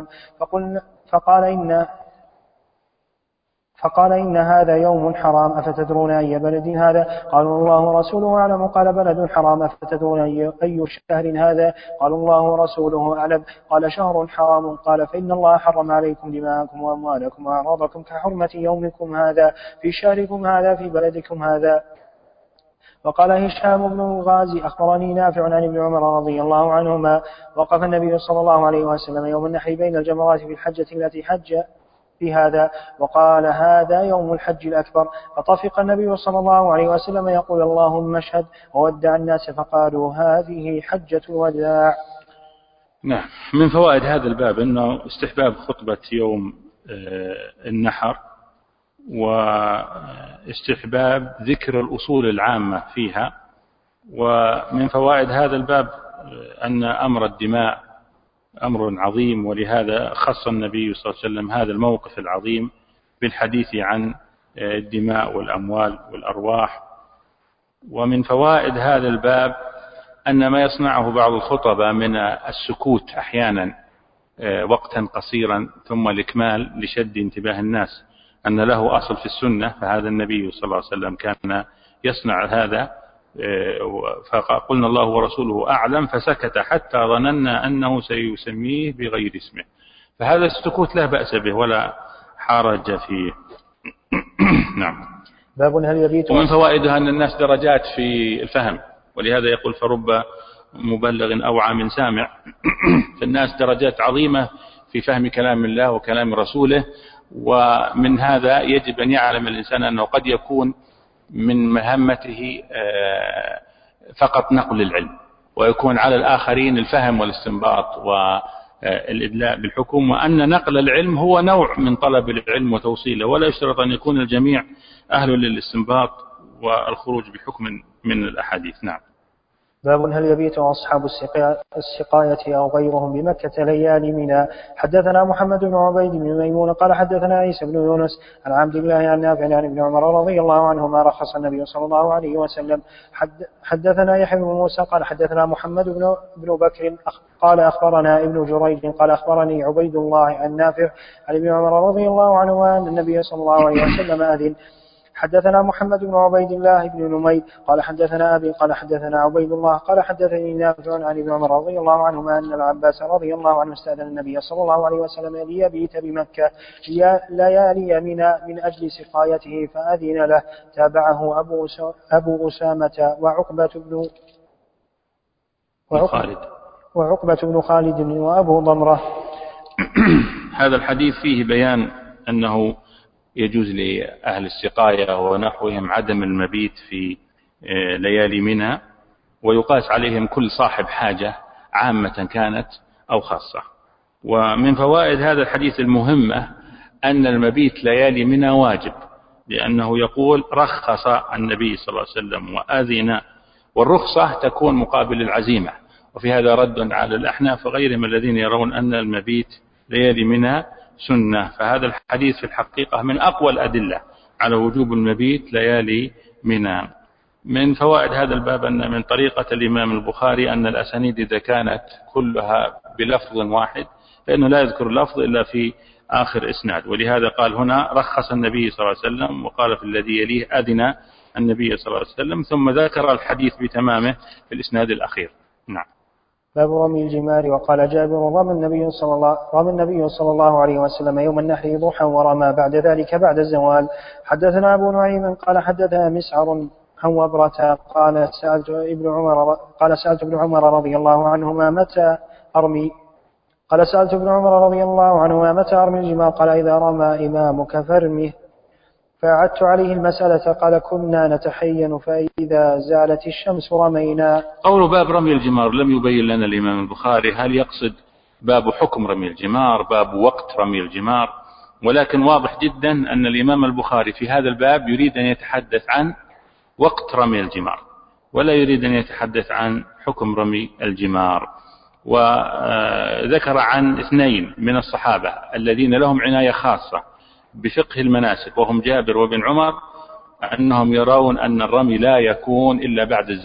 فقال إن هذا يوم حرام، أفتدرون أي بلد هذا؟ قالوا الله ورسوله أعلم. قال بلد حرام، أفتدرون أي شهر هذا؟ قالوا الله ورسوله أعلم. قال شهر حرام. قال فإن الله حرم عليكم دماءكم وأموالكم وأعراضكم كحرمة يومكم هذا في شهركم هذا في بلدكم هذا. وقال هشام بن الغازي أخبرني نافع عن ابن عمر رضي الله عنهما وقف النبي صلى الله عليه وسلم يوم النحر بين الجمرات في الحجة التي حج بهذا، وقال هذا يوم الحج الأكبر. فطفق النبي صلى الله عليه وسلم يقول اللهم اشهد، وودع الناس فقالوا هذه حجة الوداع. نعم. من فوائد هذا الباب أنه استحباب خطبة يوم النحر، واستحباب ذكر الأصول العامة فيها. ومن فوائد هذا الباب أن أمر الدماء أمر عظيم، ولهذا خص النبي صلى الله عليه وسلم هذا الموقف العظيم بالحديث عن الدماء والأموال والأرواح. ومن فوائد هذا الباب أن ما يصنعه بعض الخطباء من السكوت أحيانا وقتا قصيرا ثم الإكمال لشد انتباه الناس أن له أصل في السنة، فهذا النبي صلى الله عليه وسلم كان يصنع هذا. فقلنا الله ورسوله أعلم، فسكت حتى ظننا أنه سيسميه بغير اسمه. فهذا السكوت لا بأس به ولا حرج فيه. نعم. باب هل يبيت. ومن فوائدها أن الناس درجات في الفهم، ولهذا يقول فرب مبلغ أو عام سامع. فالناس درجات عظيمة في فهم كلام الله وكلام رسوله. ومن هذا يجب أن يعلم الإنسان أنه قد يكون من مهمته فقط نقل العلم، ويكون على الآخرين الفهم والاستنباط والإدلاء بالحكم، وأن نقل العلم هو نوع من طلب العلم وتوصيله، ولا يشترط أن يكون الجميع أهل للاستنباط والخروج بحكم من الأحاديث. نعم. باب هل يبيت أصحاب السقاية أو غيرهم بمكة ليالي منى. حدثنا محمد بن عبيد بن ميمون قال حدثنا عيسى بن يونس عن عبد الله عن نافع عن ابن عمر رضي الله عنهما رخص النبي صلى الله عليه وسلم. حدثنا يحيى بن موسى قال حدثنا محمد بن بكر قال أخبرنا ابن جريج قال أخبرني عبيد الله عن نافع عن ابن عمر رضي الله عنهما أن النبي صلى الله عليه وسلم أذن. حدثنا محمد بن عبيد الله بن نمير قال حدثنا أبي قال حدثنا عبيد الله قال حدثني نافع عن ابن عمر رضي الله عنهما أن العباس رضي الله عنه استأذن النبي صلى الله عليه وسلم ليبيت بمكة ليالي من أجل سقايته فأذن له. تابعه أبو أسامة وعقبة بن خالد وأبو ضمرة. هذا الحديث فيه بيان أنه يجوز لأهل السقاية ونحوهم عدم المبيت في ليالي منى، ويقاس عليهم كل صاحب حاجة عامة كانت أو خاصة. ومن فوائد هذا الحديث المهمة أن المبيت ليالي منى واجب، لأنه يقول رخص النبي صلى الله عليه وسلم وأذن، والرخصة تكون مقابل العزيمة. وفي هذا رد على الأحناف وغيرهم الذين يرون أن المبيت ليالي منى سنة. فهذا الحديث في الحقيقة من أقوى الأدلة على وجوب المبيت ليالي منى. من فوائد هذا الباب أن من طريقة الإمام البخاري أن الأسانيد إذا كانت كلها بلفظ واحد فإنه لا يذكر اللفظ إلا في آخر إسناد، ولهذا قال هنا رخص النبي صلى الله عليه وسلم، وقال في الذي يليه أذن النبي صلى الله عليه وسلم، ثم ذكر الحديث بتمامه في الإسناد الأخير. نعم. باب رمي الجمار. وقال جابر رمى النبي صلى الله عليه وسلم يوم النحر ضحى ورمى بعد ذلك بعد الزوال. حدثنا أبو نعيم قال حدثنا مسعر عن وبرة قال سألت ابن عمر رضي الله عنهما متى أرمي الجمار؟ قال إذا رمى إمامك فارمه. فأعدت عليه المسألة قال كنا نتحين فإذا زالت الشمس رمينا. قول باب رمي الجمار لم يبين لنا الإمام البخاري هل يقصد باب حكم رمي الجمار، باب وقت رمي الجمار، ولكن واضح جدا أن الإمام البخاري في هذا الباب يريد أن يتحدث عن وقت رمي الجمار ولا يريد أن يتحدث عن حكم رمي الجمار. وذكر عن 2 من الصحابة الذين لهم عناية خاصة بفقه المناسك وهم جابر وابن عمر أنهم يرون أن الرمي لا يكون إلا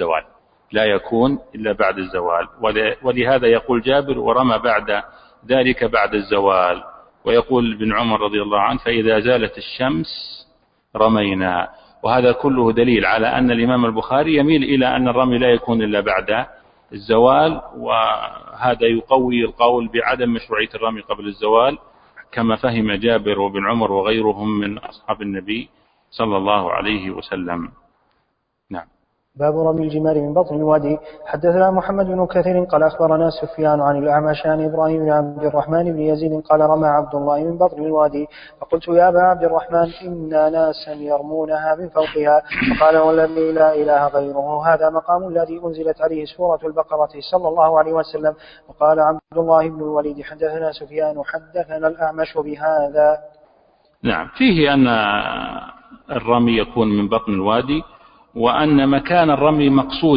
بعد الزوال، ولهذا يقول جابر ورمى بعد ذلك بعد الزوال، ويقول ابن عمر رضي الله عنه فإذا زالت الشمس رمينا. وهذا كله دليل على أن الإمام البخاري يميل إلى أن الرمي لا يكون إلا بعد الزوال، وهذا يقوي القول بعدم مشروعية الرمي قبل الزوال كما فهم جابر وابن عمر وغيرهم من أصحاب النبي صلى الله عليه وسلم. نعم. باب رمي الجمار من بطن الوادي. حدثنا محمد بن كثير قال أخبرنا سفيان عن الأعمش عن إبراهيم بن عبد الرحمن بن يزيد قال رمى عبد الله من بطن الوادي. فقلت يا أبا عبد الرحمن إنا ناسا يرمونها من فوقها. فقال والذي لا إله غيره هذا مقام الذي أنزلت عليه سورة البقرة صلى الله عليه وسلم. وقال عبد الله بن الوليد حدثنا سفيان حدثنا الأعمش بهذا. نعم. فيه أن الرمي يكون من بطن الوادي، وأن مكان الرمي مقصود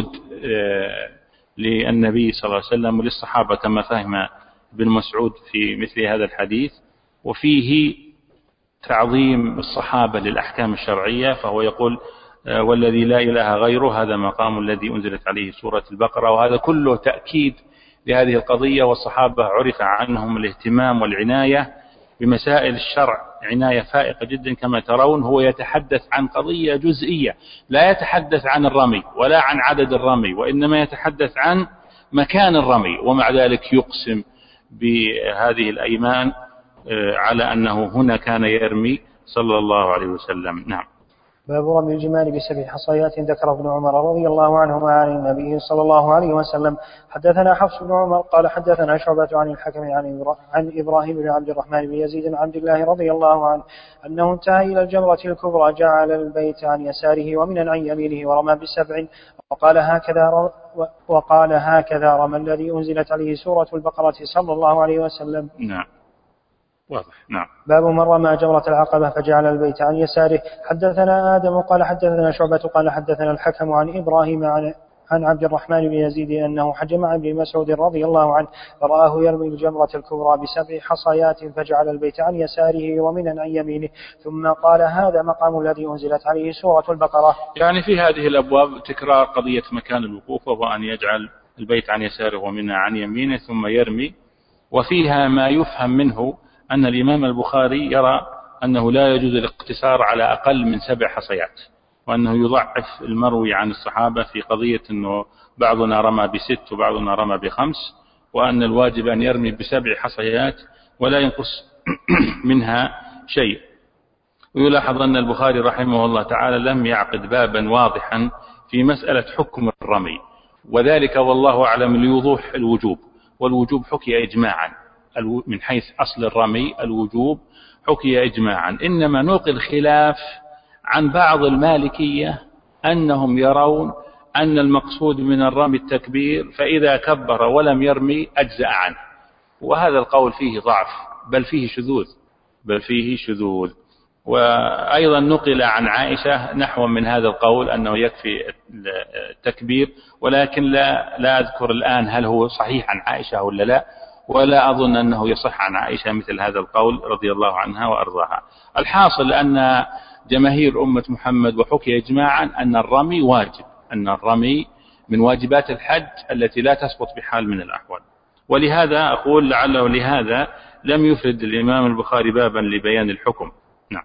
للنبي صلى الله عليه وسلم وللصحابة كما فهم ابن مسعود في مثل هذا الحديث، وفيه تعظيم الصحابة للأحكام الشرعية، فهو يقول والذي لا إله غيره هذا مقام الذي أنزلت عليه سورة البقرة، وهذا كله تأكيد لهذه القضية. والصحابة عرف عنهم الاهتمام والعناية بمسائل الشرع عناية فائقة جدا كما ترون. هو يتحدث عن قضية جزئية، لا يتحدث عن الرمي ولا عن عدد الرمي، وإنما يتحدث عن مكان الرمي، ومع ذلك يقسم بهذه الأيمان على أنه هنا كان يرمي صلى الله عليه وسلم. نعم. باب رمي الجمار ب7 حصيات. ذكر ابن عمر رضي الله عنهما عن النبي صلى الله عليه وسلم. حدثنا حفص بن عمر قال حدثنا شعبة عن الحكم عن إبراهيم بن عبد الرحمن بن يزيد عن عبد الله رضي الله عنه أنه انتهى إلى الجمرة الكبرى جعل البيت عن يساره ومن عن يمينه ورمى ب7 وقال هكذا رمى الذي أنزلت عليه سورة البقرة صلى الله عليه وسلم. نعم. واضح. نعم. باب من رمى جمرة العقبة فجعل البيت عن يساره. حدثنا آدم قال حدثنا شعبة قال حدثنا الحكم عن إبراهيم عن عبد الرحمن بن يزيد أنه حج مع ابن مسعود رضي الله عنه فرآه يرمي الجمرة الكبرى ب7 حصيات فجعل البيت عن يساره ومن عن يمينه ثم قال هذا مقام الذي أنزلت عليه سورة البقرة. يعني في هذه الأبواب تكرار قضية مكان الوقوف، وهو أن يجعل البيت عن يساره ومن عن يمينه ثم يرمي. وفيها ما يفهم منه أن الإمام البخاري يرى أنه لا يجوز الاقتصار على أقل من 7 حصيات، وأنه يضعف المروي عن الصحابة في قضية أنه بعضنا رمى ب6 وبعضنا رمى ب5، وأن الواجب أن يرمي ب7 حصيات ولا ينقص منها شيء. ويلاحظ أن البخاري رحمه الله تعالى لم يعقد بابا واضحا في مسألة حكم الرمي، وذلك والله أعلم لوضوح الوجوب، والوجوب حكي إجماعا من حيث أصل الرمي الوجوب حكي إجماعا. إنما نقل خلاف عن بعض المالكية أنهم يرون أن المقصود من الرمي التكبير، فإذا كبر ولم يرمي أجزأ عنه، وهذا القول فيه ضعف بل فيه شذوذ. وأيضا نقل عن عائشة نحو من هذا القول أنه يكفي التكبير، ولكن لا أذكر الآن هل هو صحيح عن عائشة ولا لا، ولا أظن أنه يصح عن عائشة مثل هذا القول رضي الله عنها وأرضاها. الحاصل أن جماهير أمة محمد وحكي إجماعا أن الرمي واجب، أن الرمي من واجبات الحج التي لا تسقط بحال من الأحوال. ولهذا أقول لعله لهذا لم يفرد الإمام البخاري بابا لبيان الحكم. نعم.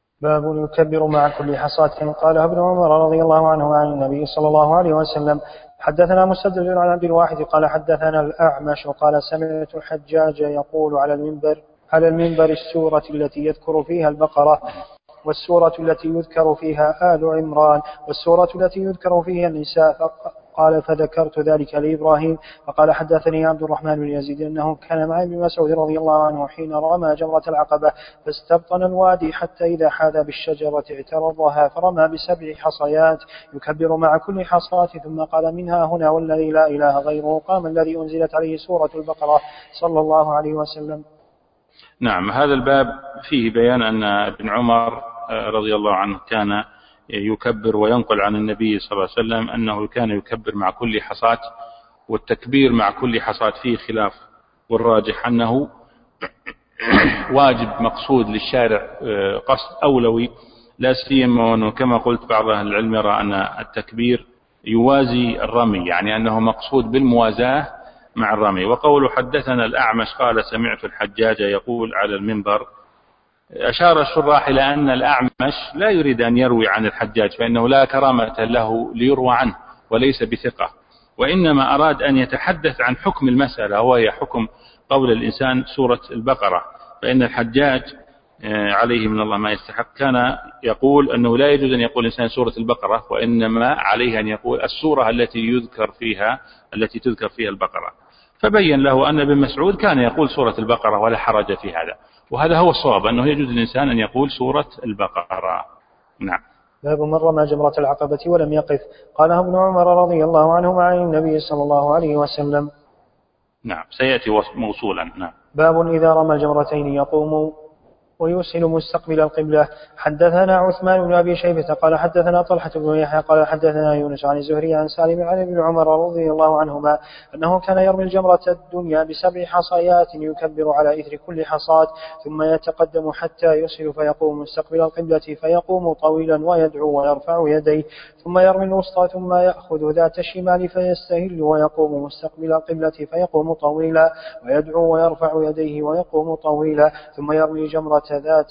باب يكبر مع كل حصاة. قال ابن عمر رضي الله عنه عن النبي صلى الله عليه وسلم حدثنا مسدد عن عبد الواحد قال حدثنا الأعمش وقال سمعت الحجاج يقول على المنبر السورة التي يذكر فيها البقرة والسورة التي يذكر فيها آل عمران والسورة التي يذكر فيها النساء. قال فذكرت ذلك لإبراهيم فقال حدثني عبد الرحمن بن يزيد أنه كان مع ابن مسعود رضي الله عنه حين رمى جمرة العقبة فاستبطن الوادي حتى إذا حاذى بالشجرة اعترضها فرمى ب7 حصيات يكبر مع كل حصاة ثم قال منها هنا والذي لا إله غيره قام الذي أنزلت عليه سورة البقرة صلى الله عليه وسلم. نعم، هذا الباب فيه بيان أن ابن عمر رضي الله عنه كان يكبر، وينقل عن النبي صلى الله عليه وسلم أنه كان يكبر مع كل حصاة، والتكبير مع كل حصاة فيه خلاف، والراجح أنه واجب مقصود للشارع قصد أولوي، لا سيما وأنه كما قلت بعض أهل العلم يرى أن التكبير يوازي الرمي، يعني أنه مقصود بالموازاة مع الرمي. وقول حدثنا الأعمش قال سمعت الحجاج يقول على المنبر، أشار الشراح إلى أن الأعمش لا يريد أن يروي عن الحجاج، فإنه لا كرامة له ليروى عنه وليس بثقة، وإنما أراد أن يتحدث عن حكم المسألة، وهي حكم قول الإنسان سورة البقرة. فإن الحجاج عليه من الله ما يستحق كان يقول أنه لا يجوز أن يقول الإنسان سورة البقرة، وإنما عليه أن يقول السورة التي تذكر فيها البقرة. فبين له أن ابن مسعود كان يقول سورة البقرة ولا حرج في هذا، وهذا هو الصواب، أنه يجوز للإنسان أن يقول سورة البقرة. نعم. باب من رمى جمرة العقبة ولم يقف. قال ابن عمر رضي الله عنهما عن النبي صلى الله عليه وسلم. نعم، سيأتي موصولا. نعم. باب إذا رمى الجمرتين يقوم ويوصل مستقبل القبلة. حدثنا عثمان بن أبي شيبة قال حدثنا طلحة بن يحيى قال حدثنا يونس عن الزهري عن سالم عن ابن عمر رضي الله عنهما أنه كان يرمي الجمرة الدنيا ب7 حصيات يكبر على إثر كل حصاة ثم يتقدم حتى يصل فيقوم مستقبل القبلة فيقوم طويلا ويدعو ويرفع يديه ثم يرمي الوسطى ثم يأخذ ذات الشمال فيستهل ويقوم مستقبل القبلة فيقوم طويلا ويدعو ويرفع يديه ويقوم طويلا ثم يرمي جمرة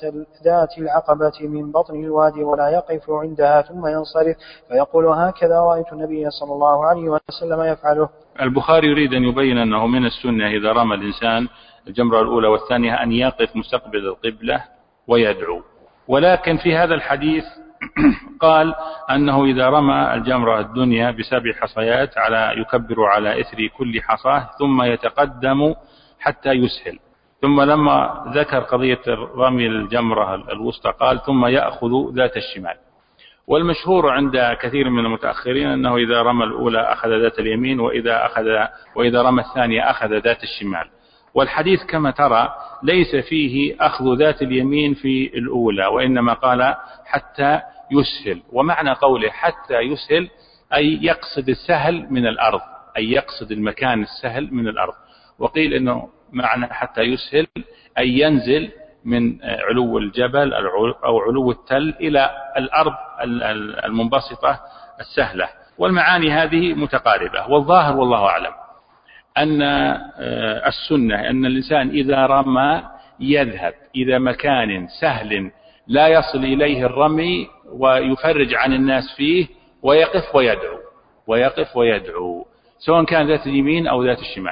ذات العقبة من بطن الوادي ولا يقف عندها ثم ينصرف فيقول هكذا رأيت النبي صلى الله عليه وسلم يفعله. البخاري يريد أن يبين أنه من السنة إذا رمى الإنسان الجمرة الأولى والثانية أن يقف مستقبل القبلة ويدعو، ولكن في هذا الحديث قال أنه إذا رمى الجمرة الدنيا ب7 حصيات يكبر على إثر كل حصاة ثم يتقدم حتى يسهل، ثم لما ذكر قضية رمي الجمرة الوسطى قال ثم يأخذ ذات الشمال. والمشهور عند كثير من المتأخرين أنه إذا رمى الأولى أخذ ذات اليمين، وإذا رمى الثانية أخذ ذات الشمال. والحديث كما ترى ليس فيه أخذ ذات اليمين في الأولى، وإنما قال حتى يسهل، ومعنى قوله حتى يسهل أي يقصد السهل من الأرض، أي يقصد المكان السهل من الأرض. وقيل إنه معنى حتى يسهل أي ينزل من علو الجبل أو علو التل إلى الأرض المنبسطة السهلة، والمعاني هذه متقاربة. والظاهر والله أعلم أن السنة أن الإنسان إذا رمى يذهب إلى مكان سهل لا يصل إليه الرمي ويفرج عن الناس فيه ويقف ويدعو سواء كان ذات اليمين أو ذات الشمال.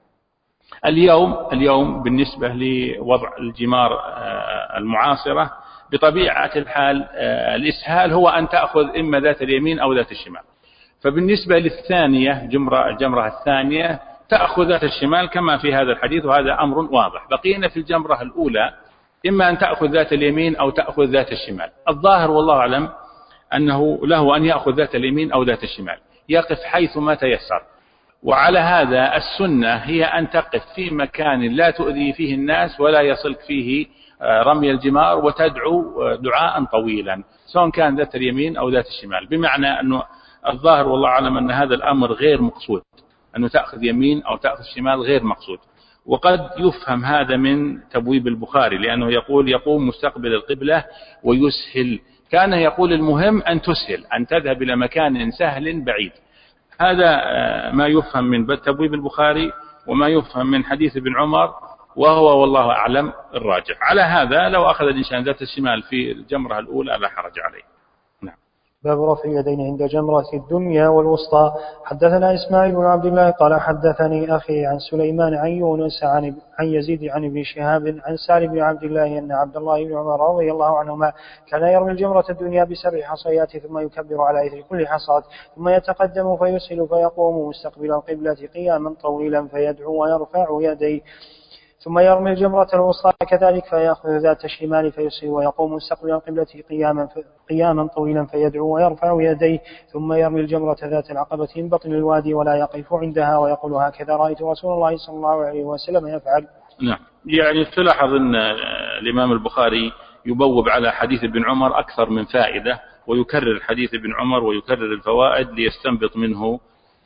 اليوم بالنسبة لوضع الجمار المعاصرة بطبيعة الحال الإسهال هو أن تأخذ إما ذات اليمين أو ذات الشمال، فبالنسبة للثانية الجمرة الثانية تأخذ ذات الشمال كما في هذا الحديث، وهذا أمر واضح. بقينا في الجمرة الأولى إما أن تأخذ ذات اليمين أو تأخذ ذات الشمال. الظاهر والله أعلم أنه له أن يأخذ ذات اليمين أو ذات الشمال، يقف حيث ما تيسر. وعلى هذا السنة هي أن تقف في مكان لا تؤذي فيه الناس ولا يصلك فيه رمي الجمار وتدعو دعاء طويلا سواء كان ذات اليمين أو ذات الشمال، بمعنى أنه الظاهر والله أعلم أن هذا الأمر غير مقصود، أنه تأخذ يمين أو تأخذ شمال غير مقصود. وقد يفهم هذا من تبويب البخاري، لأنه يقوم مستقبل القبلة ويسهل، كان يقول المهم أن تسهل، أن تذهب إلى مكان سهل بعيد. هذا ما يفهم من تبويب البخاري وما يفهم من حديث ابن عمر، وهو والله أعلم الراجح. على هذا لو أخذ الإنسان ذات الشمال في الجمرة الأولى لا حرج عليه. نعم. باب رفع اليدين عند جمرة الدنيا والوسطى. حدثنا إسماعيل بن عبد الله قال حدثني أخي عن سليمان عن يونس عن يزيد عن ابن شهاب عن سالم بن عبد الله أن عبد الله بن عمر رضي الله عنهما كان يرمي الجمرة الدنيا ب7 حصيات ثم يكبر على إثر كل حصاة ثم يتقدم فيسهل فيقوم مستقبل القبلة قياما طويلا فيدعو ويرفع يديه ثم يرمي الجمرة الوسطى كذلك فيأخذ ذات الشمال فيسهل ويقوم مستقبل القبلة قياما طويلا فيدعو ويرفع يديه ثم يرمي الجمرة ذات العقبة من بطن الوادي ولا يقف عندها ويقول هكذا رأيت رسول الله صلى الله عليه وسلم يفعل. نعم. يعني تلاحظ أن الإمام البخاري يبوب على حديث ابن عمر أكثر من فائدة ويكرر حديث ابن عمر ويكرر الفوائد ليستنبط منه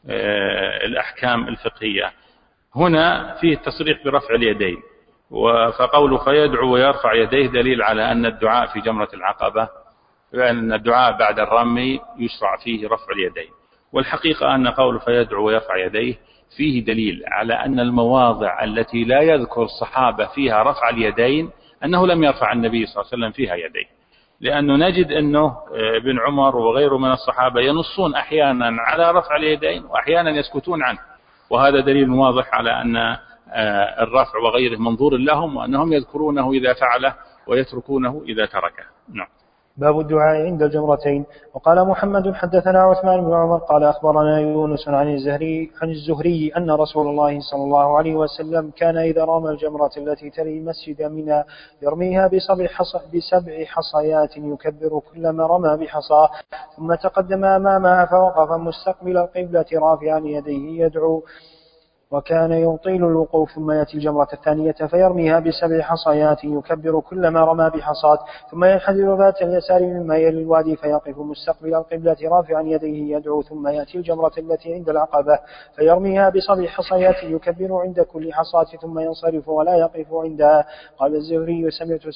الأحكام الفقهية. هنا فيه التصريح برفع اليدين، فقوله فيدعو ويرفع يديه دليل على أن الدعاء في جمرة العقبة، لأن الدعاء بعد الرمي يشرع فيه رفع اليدين. والحقيقة أن قوله فيدعو ويرفع يديه فيه دليل على أن المواضع التي لا يذكر الصحابة فيها رفع اليدين أنه لم يرفع النبي صلى الله عليه وسلم فيها يديه، لأنه نجد أنه ابن عمر وغيره من الصحابة ينصون أحيانا على رفع اليدين وأحيانا يسكتون عنه، وهذا دليل واضح على أن الرفع وغيره منظور لهم وأنهم يذكرونه إذا فعله ويتركونه إذا تركه. نعم. باب الدعاء عند الجمرتين. وقال محمد حدثنا عثمان بن عمر قال أخبرنا يونس عن الزهري أن رسول الله صلى الله عليه وسلم كان إذا رمى الجمرة التي تلي مسجد منى يرميها ب7 حصيات يكبر كلما رمى بحصى ثم تقدم أمامها فوقف مستقبل القبلة رافعا يديه يدعو وكان يطيل الوقوف ثم يأتي الجمرة الثانية فيرميها ب7 حصيات يكبر كلما رمى بحصاة ثم ينحدر ذات اليسار مما يلي الوادي فيقف مستقبل القبلة رافعا يديه يدعو ثم يأتي الجمرة التي عند العقبة فيرميها ب7 حصيات يكبر عند كل حصاة ثم ينصرف ولا يقف عندها. قال الزهري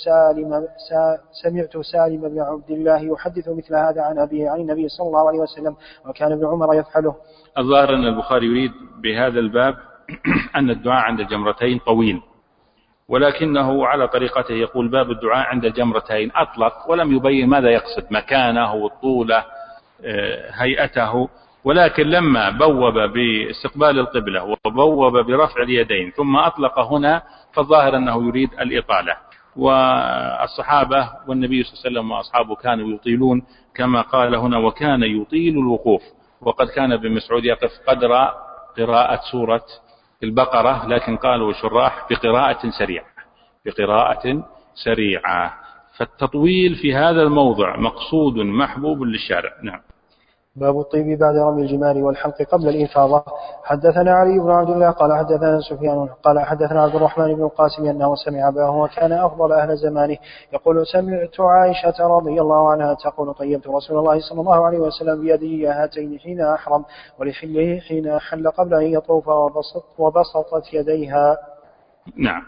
سمعت سالم بن عبد الله يحدث مثل هذا عن أبيه عن النبي صلى الله عليه وسلم وكان ابن عمر يفعله. الظاهر أن البخاري يريد بهذا الباب أن الدعاء عند الجمرتين طويل، ولكنه على طريقته يقول باب الدعاء عند الجمرتين أطلق ولم يبين ماذا يقصد، مكانه والطولة هيئته، ولكن لما بوب باستقبال القبلة وبوب برفع اليدين ثم أطلق هنا فالظاهر أنه يريد الإطالة. والصحابة والنبي صلى الله عليه وسلم وأصحابه كانوا يطيلون كما قال هنا وكان يطيل الوقوف، وقد كان ابن مسعود يقف قدر قراءة سورة البقرة، لكن قالوا الشراح بقراءة سريعة. فالتطويل في هذا الموضع مقصود محبوب للشارع. نعم. باب الطيب بعد رمي الجمار والحلق قبل الإفاضة. حدثنا علي بن عبد الله قال حدثنا سفيان قال حدثنا عبد الرحمن بن القاسم أنه سمع أباه وكان أفضل أهل زمانه يقول سمعت عائشة رضي الله عنها تقول طيبت رسول الله صلى الله عليه وسلم بيدي هاتين حين أحرم ولحله حين أحل قبل أن يطوف وبسطت يديها. نعم.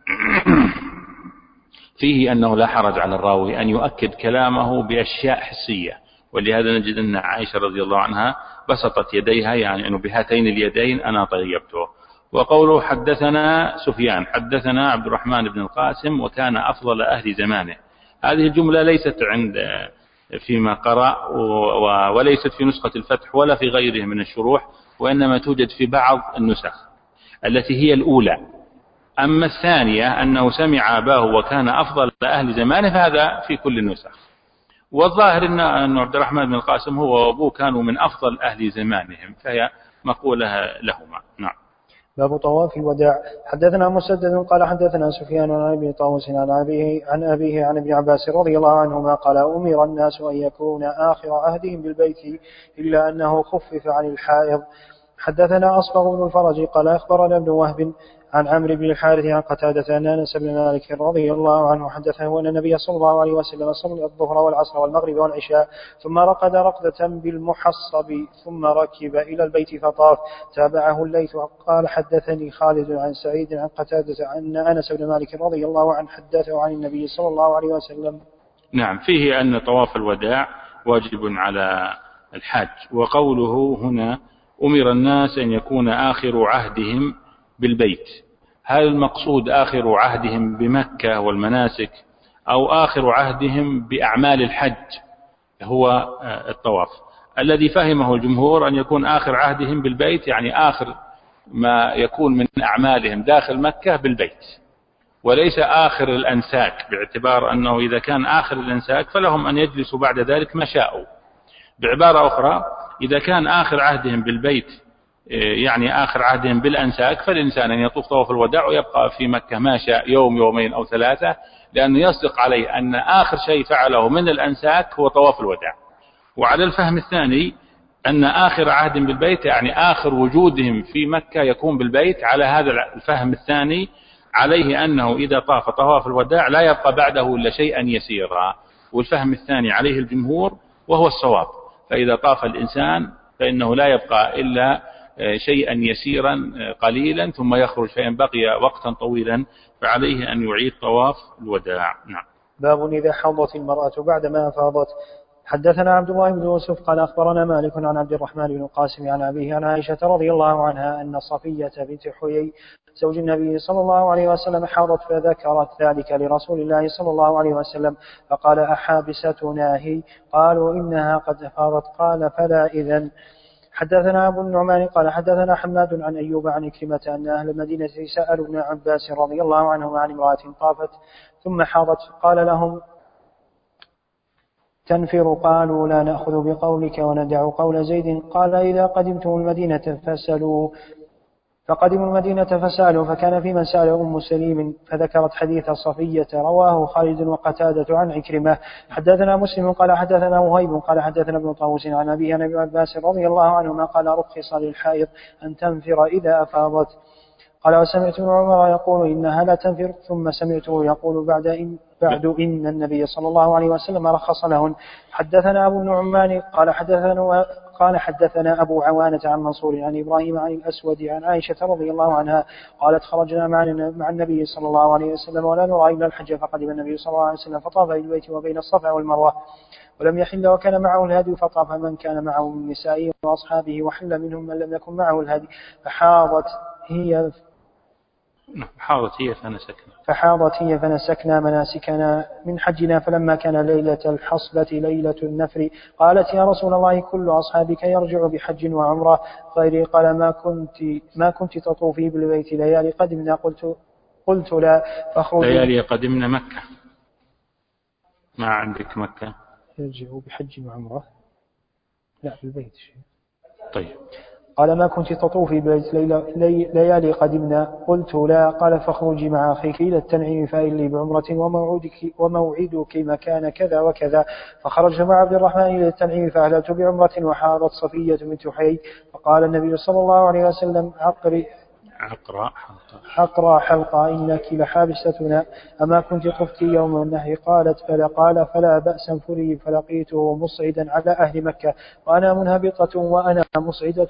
فيه أنه لا حرج على الراوي أن يؤكد كلامه بأشياء حسية، ولهذا نجد أن عائشة رضي الله عنها بسطت يديها، يعني أنه بهاتين اليدين أنا طيبته. وقوله حدثنا سفيان حدثنا عبد الرحمن بن القاسم وكان أفضل أهل زمانه، هذه الجملة ليست عند فيما قرأ وليست في نسخة الفتح ولا في غيره من الشروح، وإنما توجد في بعض النسخ التي هي الأولى. أما الثانية أنه سمع أباه وكان أفضل أهل زمانه فهذا في كل النسخ. والظاهر أن عبد الرحمن بن القاسم هو وأبوه كانوا من أفضل أهل زمانهم، فهي مقولة لهما. نعم. باب طواف الوداع. حدثنا مسدد قال حدثنا سفيان عن ابي طاووس عن أبيه عن ابن عباس رضي الله عنهما قال أمر الناس أن يكون آخر عهدهم بالبيت إلا أنه خفف عن الحائض. حدثنا أصبغ بن الفرج قال أخبرنا ابن وهب عن عمرو بن الحارث عن قتادة أن أنس بن مالك رضي الله عنه حدثه أن النبي صلى الله عليه وسلم صلى الظهر والعصر والمغرب والعشاء ثم رقد رقدة بالمحصب ثم ركب إلى البيت فطاف. تابعه الليث قال حدثني خالد عن سعيد عن قتادة أن أنس بن مالك رضي الله عنه حدثه عن النبي صلى الله عليه وسلم. نعم. فيه أن طواف الوداع واجب على الحاج. وقوله هنا أمر الناس أن يكون آخر عهدهم بالبيت، هل المقصود آخر عهدهم بمكة والمناسك أو آخر عهدهم بأعمال الحج هو الطواف. الذي فهمه الجمهور أن يكون آخر عهدهم بالبيت، يعني آخر ما يكون من أعمالهم داخل مكة بالبيت، وليس آخر الأنساك، باعتبار أنه إذا كان آخر الأنساك فلهم أن يجلسوا بعد ذلك ما شاءوا. بعبارة أخرى، إذا كان آخر عهدهم بالبيت يعني آخر عهدهم بالأنساك، فالإنسان أن يطوف طواف الوداع ويبقى في مكة ما شاء يوم يومين أو ثلاثة، لأنه يصدق عليه أن آخر شيء فعله من الأنساك هو طواف الوداع. وعلى الفهم الثاني أن آخر عهد بالبيت يعني آخر وجودهم في مكة يكون بالبيت. على هذا الفهم الثاني عليه أنه إذا طاف طواف الوداع لا يبقى بعده إلا شيئا يسيرا، والفهم الثاني عليه الجمهور وهو الصواب. فإذا طاف الإنسان فإنه لا يبقى إلا شيئا يسيرا قليلا ثم يخرج، فإن بقي وقتا طويلا فعليه أن يعيد طواف الوداع. نعم. باب إذا حضت المرأة بعدما أفاضت. حدثنا عبد الله بن يوسف قال أخبرنا مالك عن عبد الرحمن بن القاسم عن أبيه عن عائشة رضي الله عنها أن صفية بنت حيي زوج النبي صلى الله عليه وسلم حاضت، فذكرت ذلك لرسول الله صلى الله عليه وسلم فقال أحابستنا هي؟ قالوا إنها قد أفاضت. قال فلا إذن. حدثنا أبو النعمان قال حدثنا حماد عن أيوب عن كلمة أن أهل المدينة سألوا ابن عباس رضي الله عنهما عن امرأة طافت ثم حاضت قال لهم تنفر؟ قالوا لا نأخذ بقولك وندع قول زيد. قال إذا قدمتم المدينة فاسألوا. فقدموا المدينة فسألوا، فكان في من سأل أم سليم فذكرت حديث صفية رواه خالد وقتادة عن عكرمة. حدثنا مسلم قال حدثنا وهيب قال حدثنا ابن طاووس عن أبي عن ابن عباس رضي الله عنهما قال رخص للحائض أن تنفر إذا أفاضت. قال وسمعت ابن عمر يقول إنها لا تنفر، ثم سمعته يقول بعد إن النبي صلى الله عليه وسلم رخص لهن. حدثنا أبو النعمان قال حدثنا أبو عوانة عن منصور عن إبراهيم عن الأسود عن عائشة رضي الله عنها قالت خرجنا مع النبي صلى الله عليه وسلم ولا نرى إلا الحج، فقدم النبي صلى الله عليه وسلم فطاف إلى البيت وبين الصفا والمروة ولم يحل، وكان معه الهدي فطاف من كان معه من نسائه وأصحابه وحل منهم من لم يكن معه الهدي. فحاضت هي فنسكنا مناسكنا من حجنا. فلما كان ليلة الحصبة ليلة النفر قالت يا رسول الله كل أصحابك يرجع بحج وعمرة غيري؟ قال ما كنت تطوفي بالبيت ليالي قدمنا؟ قلت لا. فخرج ليالي قدمنا مكة، ما عندك مكة يرجع بحج وعمرة؟ لا بالبيت شيء. طيب. قال ما كنت تطوفي بالبيت ليالي قدمنا؟ قلت لا. قال فاخرجي مع أخيك إلى التنعيم فإلي بعمرة وموعدك مكان كذا وكذا. فخرج مع عبد الرحمن إلى التنعيم فأهللت بعمرة وحاضت صفية بنت حيي. فقال النبي صلى الله عليه وسلم عقرى حلقة إنك لحابستنا، أما كنت طفتي يوم النهر؟ قالت فلا. قال فلا بأس انفري. فلقيته مصعدا على أهل مكة وأنا منهبطة وأنا مصعدة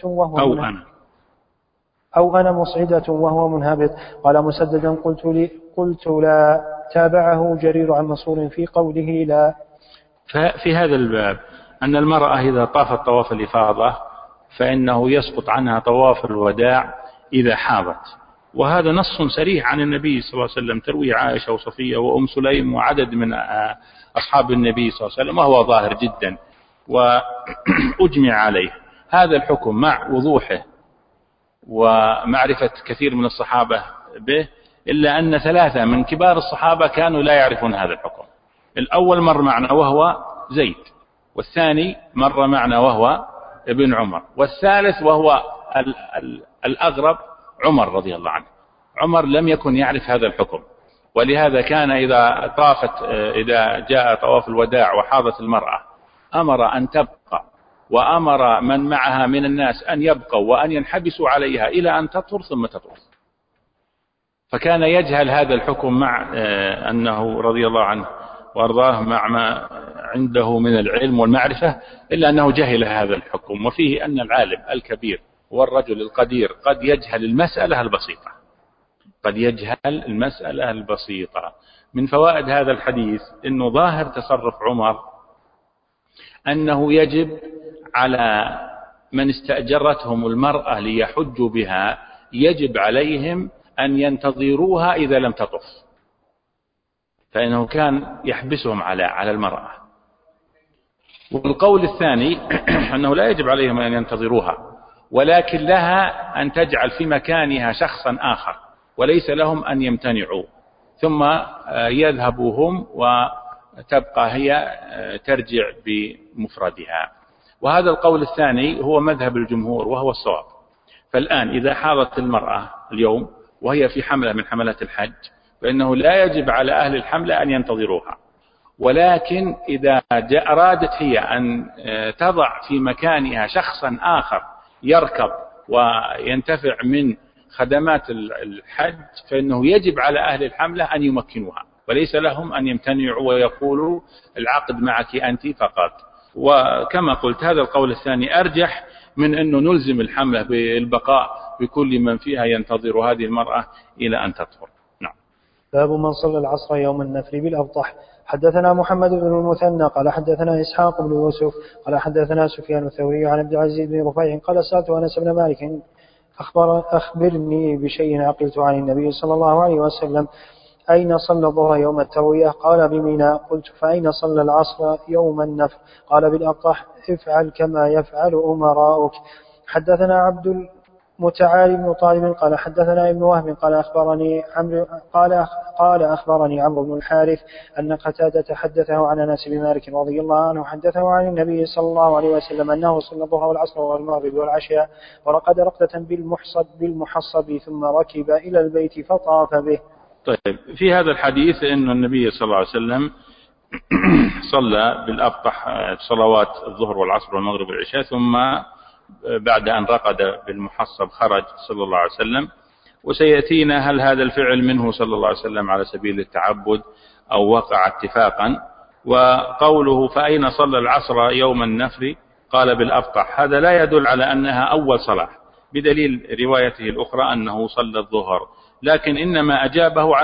وهو منهبط. قال مسددا قلت لا. تابعه جرير عن منصور في قوله لا. ففي هذا الباب أن المرأة إذا طافت طواف الإفاضة فإنه يسقط عنها طواف الوداع إذا حاضت، وهذا نص صريح عن النبي صلى الله عليه وسلم، تروي عائشة وصفية وأم سليم وعدد من أصحاب النبي صلى الله عليه وسلم، وهو ظاهر جدا وأجمع عليه هذا الحكم مع وضوحه ومعرفة كثير من الصحابة به، إلا أن 3 من كبار الصحابة كانوا لا يعرفون هذا الحكم. الأول مر معنا وهو زيد، والثاني مر معنا وهو ابن عمر، والثالث وهو الأغرب عمر رضي الله عنه. عمر لم يكن يعرف هذا الحكم، ولهذا كان إذا جاء طواف الوداع وحاضت المرأة أمر أن تبقى، وأمر من معها من الناس أن يبقوا وأن ينحبسوا عليها إلى أن تطهر ثم تطوف. فكان يجهل هذا الحكم مع أنه رضي الله عنه وأرضاه مع ما عنده من العلم والمعرفة، إلا أنه جهل هذا الحكم. وفيه أن العالم الكبير والرجل القدير قد يجهل المسألة البسيطة. من فوائد هذا الحديث أنه ظاهر تصرف عمر أنه يجب على من استأجرتهم المرأة ليحجوا بها، يجب عليهم أن ينتظروها إذا لم تطف، فإنه كان يحبسهم على المرأة. والقول الثاني أنه لا يجب عليهم أن ينتظروها، ولكن لها أن تجعل في مكانها شخصا آخر، وليس لهم أن يمتنعوا ثم يذهبوا هم وتبقى هي ترجع بمفردها. وهذا القول الثاني هو مذهب الجمهور وهو الصواب. فالآن إذا حاضت المرأة اليوم وهي في حملة من حملات الحج فإنه لا يجب على أهل الحملة أن ينتظروها، ولكن إذا أرادت هي أن تضع في مكانها شخصا آخر يركب وينتفع من خدمات الحج فإنه يجب على أهل الحملة أن يمكنوها، وليس لهم أن يمتنعوا ويقولوا العقد معك أنت فقط. وكما قلت هذا القول الثاني أرجح من أنه نلزم الحملة بالبقاء بكل من فيها ينتظر هذه المرأة إلى أن تطهر. نعم. باب من صلى العصر يوم النفر بالأبطح. حدثنا محمد بن المثنى قال حدثنا إسحاق بن يوسف قال حدثنا سفيان الثوري عن عبد العزيز بن رفيع قال سألت أنس بن مالك أخبرني بشيء عقلت عن النبي صلى الله عليه وسلم أين صلى الظهر يوم التروية؟ قال بمنى. قلت فأين صلى العصر يوم النفر؟ قال بالأبطح. افعل كما يفعل أمراؤك. حدثنا عبد المتعالي بن طالب قال حدثنا ابن وهب قال أخبرني عمرو بن الحارث أن قتادة حدثه عن أنس بن مالك رضي الله عنه حدثه عن النبي صلى الله عليه وسلم أنه صلى الظهر والعصر والمغرب والعشاء ورقد رقدة بالمحصب ثم ركب إلى البيت فطاف به. طيب، في هذا الحديث أن النبي صلى الله عليه وسلم صلى بالأبطح صلوات الظهر والعصر والمغرب والعشاء، ثم بعد أن رقد بالمحصب خرج صلى الله عليه وسلم. وسيأتينا هل هذا الفعل منه صلى الله عليه وسلم على سبيل التعبد أو وقع اتفاقا. وقوله فأين صلى العصر يوم النفر قال بالأبطح هذا لا يدل على أنها أول صلاة، بدليل روايته الأخرى أنه صلى الظهر، لكن إنما أجابه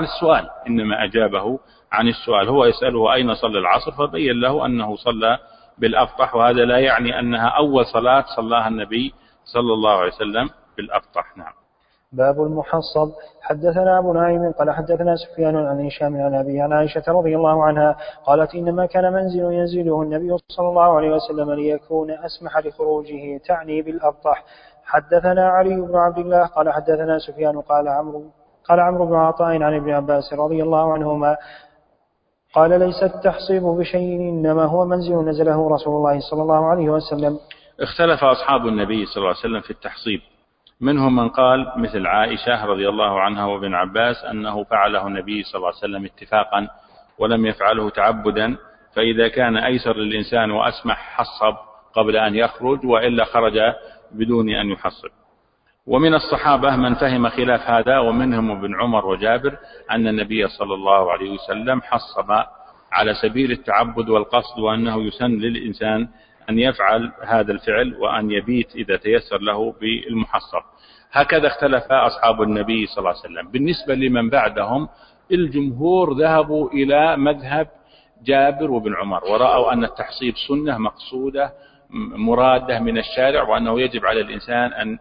عن السؤال. هو يسأله أين صلى العصر فبين له أنه صلى بالأبطح، وهذا لا يعني أنها أول صلاة صلاها النبي صلى الله عليه وسلم بالأبطح. نعم. باب المحصب. حدثنا أبو نعيم قال حدثنا سفيان عن هشام عن أبي عن عائشة رضي الله عنها قالت إنما كان منزل ينزله النبي صلى الله عليه وسلم ليكون أسمح لخروجه، تعني بالأبطح. حدثنا علي بن عبد الله قال حدثنا سفيان قال عمرو بن عطاء عن ابن عباس رضي الله عنهما قال ليس التحصيب بشيء إنما هو منزل نزله رسول الله صلى الله عليه وسلم. اختلف أصحاب النبي صلى الله عليه وسلم في التحصيب، منهم من قال مثل عائشة رضي الله عنها وابن عباس أنه فعله النبي صلى الله عليه وسلم اتفاقا ولم يفعله تعبدا، فإذا كان أيسر للإنسان وأسمح حصب قبل أن يخرج، وإلا خرج بدون أن يحصب. ومن الصحابة من فهم خلاف هذا، ومنهم ابن عمر وجابر أن النبي صلى الله عليه وسلم حصب على سبيل التعبد والقصد، وأنه يسن للإنسان أن يفعل هذا الفعل وأن يبيت إذا تيسر له بالمحصب. هكذا اختلف أصحاب النبي صلى الله عليه وسلم. بالنسبة لمن بعدهم الجمهور ذهبوا إلى مذهب جابر وابن عمر، ورأوا أن التحصيب سنة مقصودة مرادة من الشارع، وأنه يجب على الإنسان أن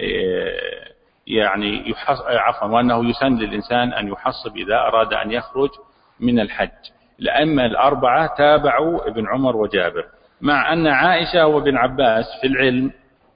وأنه يسن للإنسان أن يحصب إذا أراد أن يخرج من الحج. الأئمة الأربعة تابعوا ابن عمر وجابر، مع أن عائشة وابن عباس في العلم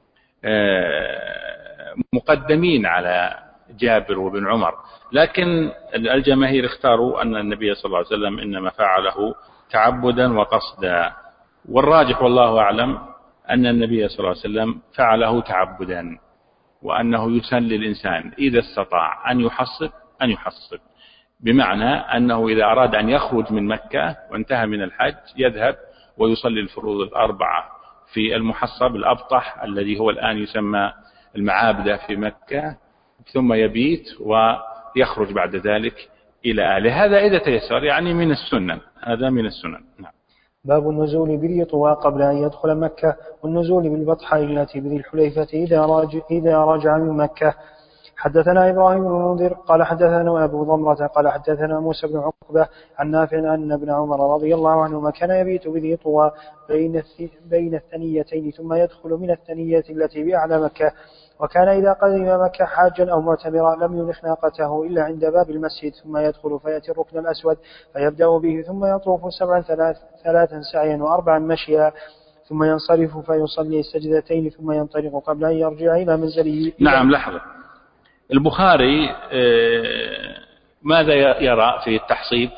مقدمين على جابر وابن عمر، لكن الجماهير اختاروا أن النبي صلى الله عليه وسلم إنما فعله تعبدا وقصدا. والراجح والله أعلم أن النبي صلى الله عليه وسلم فعله تعبدا، وأنه يسن للإنسان إذا استطاع أن يحصب، بمعنى أنه إذا أراد أن يخرج من مكة وانتهى من الحج يذهب ويصلي الفروض الأربعة في المحصب الأبطح الذي هو الآن يسمى المعابدة في مكة، ثم يبيت ويخرج بعد ذلك إلى أهله. هذا إذا تيسر، يعني من السنن، هذا من السنن. نعم. باب النزول بذي طوى قبل أن يدخل مكة، والنزول بالبطحاء التي بذي الحليفة إذا رجع من مكة. حدثنا إبراهيم بن المنذر قال حدثنا أبو ضمرة قال حدثنا موسى بن عقبة عن نافع أن ابن عمر رضي الله عنهما كان يبيت بذي طوى بين الثنيتين، ثم يدخل من الثنية التي بأعلى مكة، وكان إذا قدم مكة حاجا أو معتمرا لم ينخ ناقته إلا عند باب المسجد ثم يدخل فيأتي الركن الأسود فيبدأ به ثم يطوف 7 3 سعيا و4 مشيا ثم ينصرف فيصلي السجدتين ثم ينطلق قبل أن يرجع إلى منزله. نعم، لحظة. البخاري ماذا يرى في التحصيب؟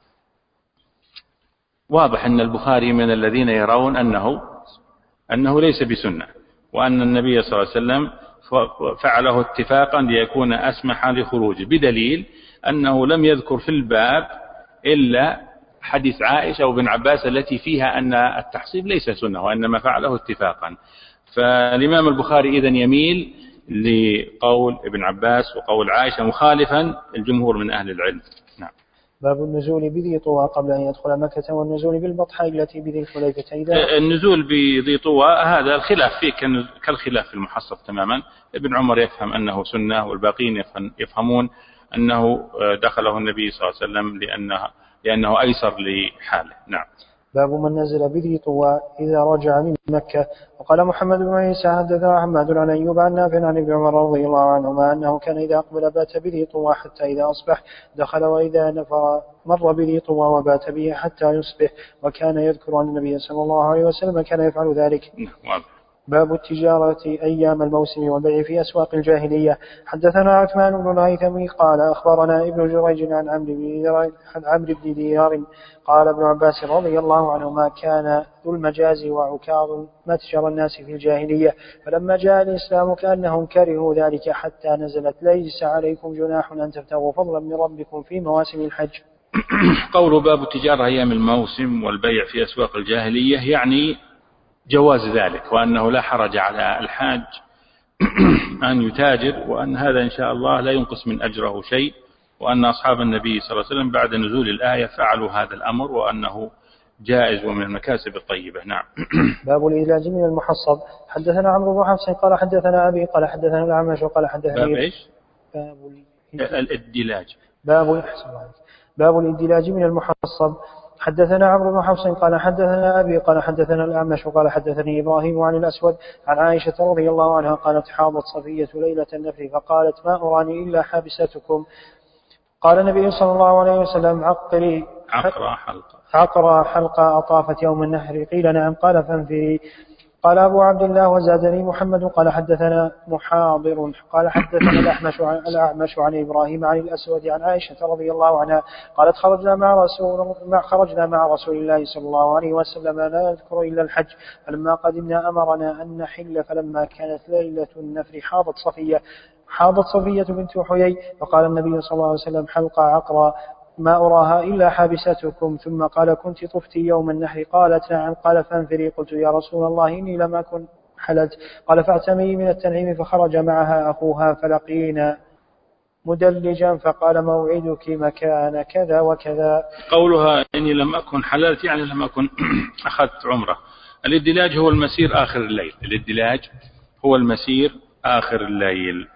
واضح أن البخاري من الذين يرون أنه ليس بسنة، وأن النبي صلى الله عليه وسلم فعله اتفاقا ليكون أسمح لخروجه، بدليل أنه لم يذكر في الباب إلا حديث عائشة وابن عباس التي فيها أن التحصيب ليس سنة وإنما فعله اتفاقا. فالإمام البخاري إذن يميل لقول ابن عباس وقول عائشة مخالفا الجمهور من أهل العلم. نعم. باب النزول بذي طوى قبل أن يدخل مكة والنزول بالبطحاء التي بذي الحليفة. النزول بذي طوى هذا الخلاف فيه كالخلاف في المحصب تماما. ابن عمر يفهم أنه سنة والباقين يفهمون أنه دخله النبي صلى الله عليه وسلم لأنه أيسر لحاله. نعم. باب من نزل بذي طوى إذا رجع من مكة. وقال محمد بن عيسى حدثنا حماد عن أيوب عن نافع عن ابن عمر رضي الله عنهما أنه كان إذا أقبل بات بذي طوى حتى إذا أصبح دخل، وإذا نفر مر بذي طوى وبات به حتى يصبح، وكان يذكر أن النبي صلى الله عليه وسلم كان يفعل ذلك. باب التجارة أيام الموسم والبيع في أسواق الجاهلية. حدثنا عثمان بن الهيثمي قال أخبرنا ابن جريج عن عمرو بن دينار قال ابن عباس رضي الله عنهما كان ذو المجاز وعكاظ متجر الناس في الجاهلية، فلما جاء الإسلام كأنهم كرهوا ذلك حتى نزلت ليس عليكم جناح أن تبتغوا فضلا من ربكم في مواسم الحج. قول باب التجارة أيام الموسم والبيع في أسواق الجاهلية يعني جواز ذلك، وأنه لا حرج على الحاج أن يتاجر، وأن هذا إن شاء الله لا ينقص من أجره شيء، وأن أصحاب النبي صلى الله عليه وسلم بعد نزول الآية فعلوا هذا الأمر وأنه جائز ومن المكاسب الطيبة. نعم. باب الإدلاج من المحصب. حدثنا عمرو بن حفص قال حدثنا أبي قال حدثنا الأعمش وقال حدثني. باب إيش؟ الإدلاج. باب الإدلاج من المحصب. حدثنا عمرو بن حفص قال حدثنا أبي قال حدثنا الأعمش وقال حدثني إبراهيم عن الأسود عن عائشة رضي الله عنها قالت حاضت صفية ليلة النفر فقالت ما أراني إلا حابستكم. قال النبي صلى الله عليه وسلم عقرى حلقة أطافت يوم النحر. قيل نعم. قال فانفري. قال أبو عبد الله وزادني محمد قال حدثنا محاضر قال حدثنا الأعمش عن إبراهيم عن الأسود عن عائشة رضي الله عنها قالت خرجنا مع رسول الله صلى الله عليه وسلم لا نذكر إلا الحج، فلما قدمنا أمرنا أن نحل، فلما كانت ليلة النفر حاضت صفية بنت حيي، فقال النبي صلى الله عليه وسلم حلقة عقرى ما أراها إلا حابستكم. ثم قال كنت طفتي يوم النحر؟ قالت نعم. قال فانفري. قلت يا رسول الله إني لم أكن حللت. قال فاعتمي من التنعيم. فخرج معها أخوها فلقينا مدلجا فقال موعدك مكان كذا وكذا. قولها إني لم أكن حللت يعني لم أكن أخذت عمره. الادلاج هو المسير آخر الليل.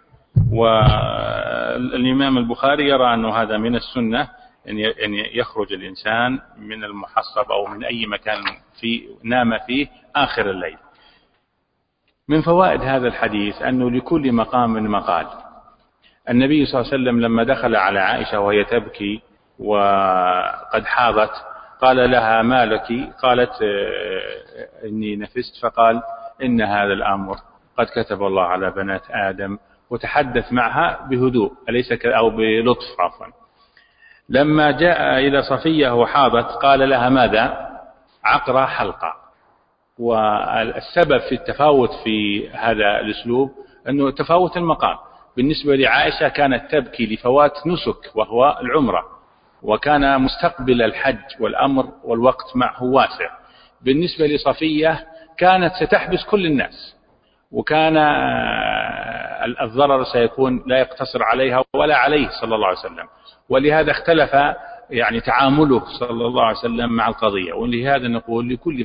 والإمام البخاري يرى أنه هذا من السنة أن يخرج الإنسان من المحصب أو من أي مكان نام فيه آخر الليل. من فوائد هذا الحديث أنه لكل مقام مقال. النبي صلى الله عليه وسلم لما دخل على عائشة وهي تبكي وقد حاضت قال لها ما لك؟ قالت إني نفست. فقال إن هذا الأمر قد كتب الله على بنات آدم، وتحدث معها بهدوء أو بلطف عفوا. لما جاء إلى صفية وحاضت قال لها ماذا؟ عقرى حلقة. والسبب في التفاوت في هذا الأسلوب أنه تفاوت المقام. بالنسبة لعائشة كانت تبكي لفوات نسك وهو العمرة، وكان مستقبل الحج والأمر والوقت معه واسع. بالنسبة لصفية كانت ستحبس كل الناس، وكان الضرر سيكون لا يقتصر عليها ولا عليه صلى الله عليه وسلم، ولهذا اختلف تعامله صلى الله عليه وسلم مع القضية. ولهذا نقول لكل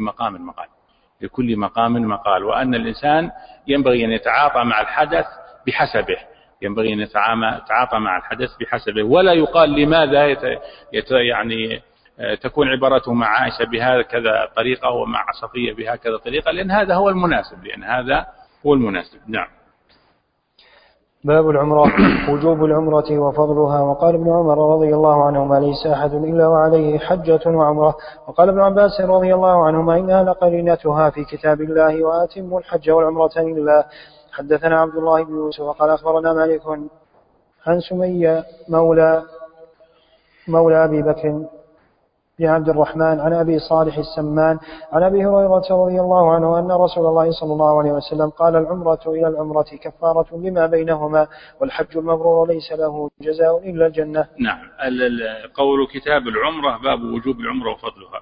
مقام مقال، وأن الإنسان ينبغي أن يتعاطى مع الحدث بحسبه، ولا يقال لماذا تكون عبارته مع عائشة بهكذا طريقة ومع صفية بهكذا طريقة، لأن هذا هو المناسب. نعم. باب العمرة. وجوب العمرة وفضلها. وقال ابن عمر رضي الله عنهما ليس أحد إلا وعليه حجة وعمرة. وقال ابن عباس رضي الله عنهما إنها لقرينتها في كتاب الله وأتم الحج والعمرة لله. حدثنا عبد الله بن يوسف قال أخبرنا مالك عن سمية مولى أبي بكر بن عبد الرحمن عن أبي صالح السمان عن أبي هريرة رضي الله عنه أن رسول الله صلى الله عليه وسلم قال العمرة إلى العمرة كفارة لما بينهما والحج المبرور ليس له جزاء إلا الجنة. نعم. قول كتاب العمرة باب وجوب العمرة وفضلها.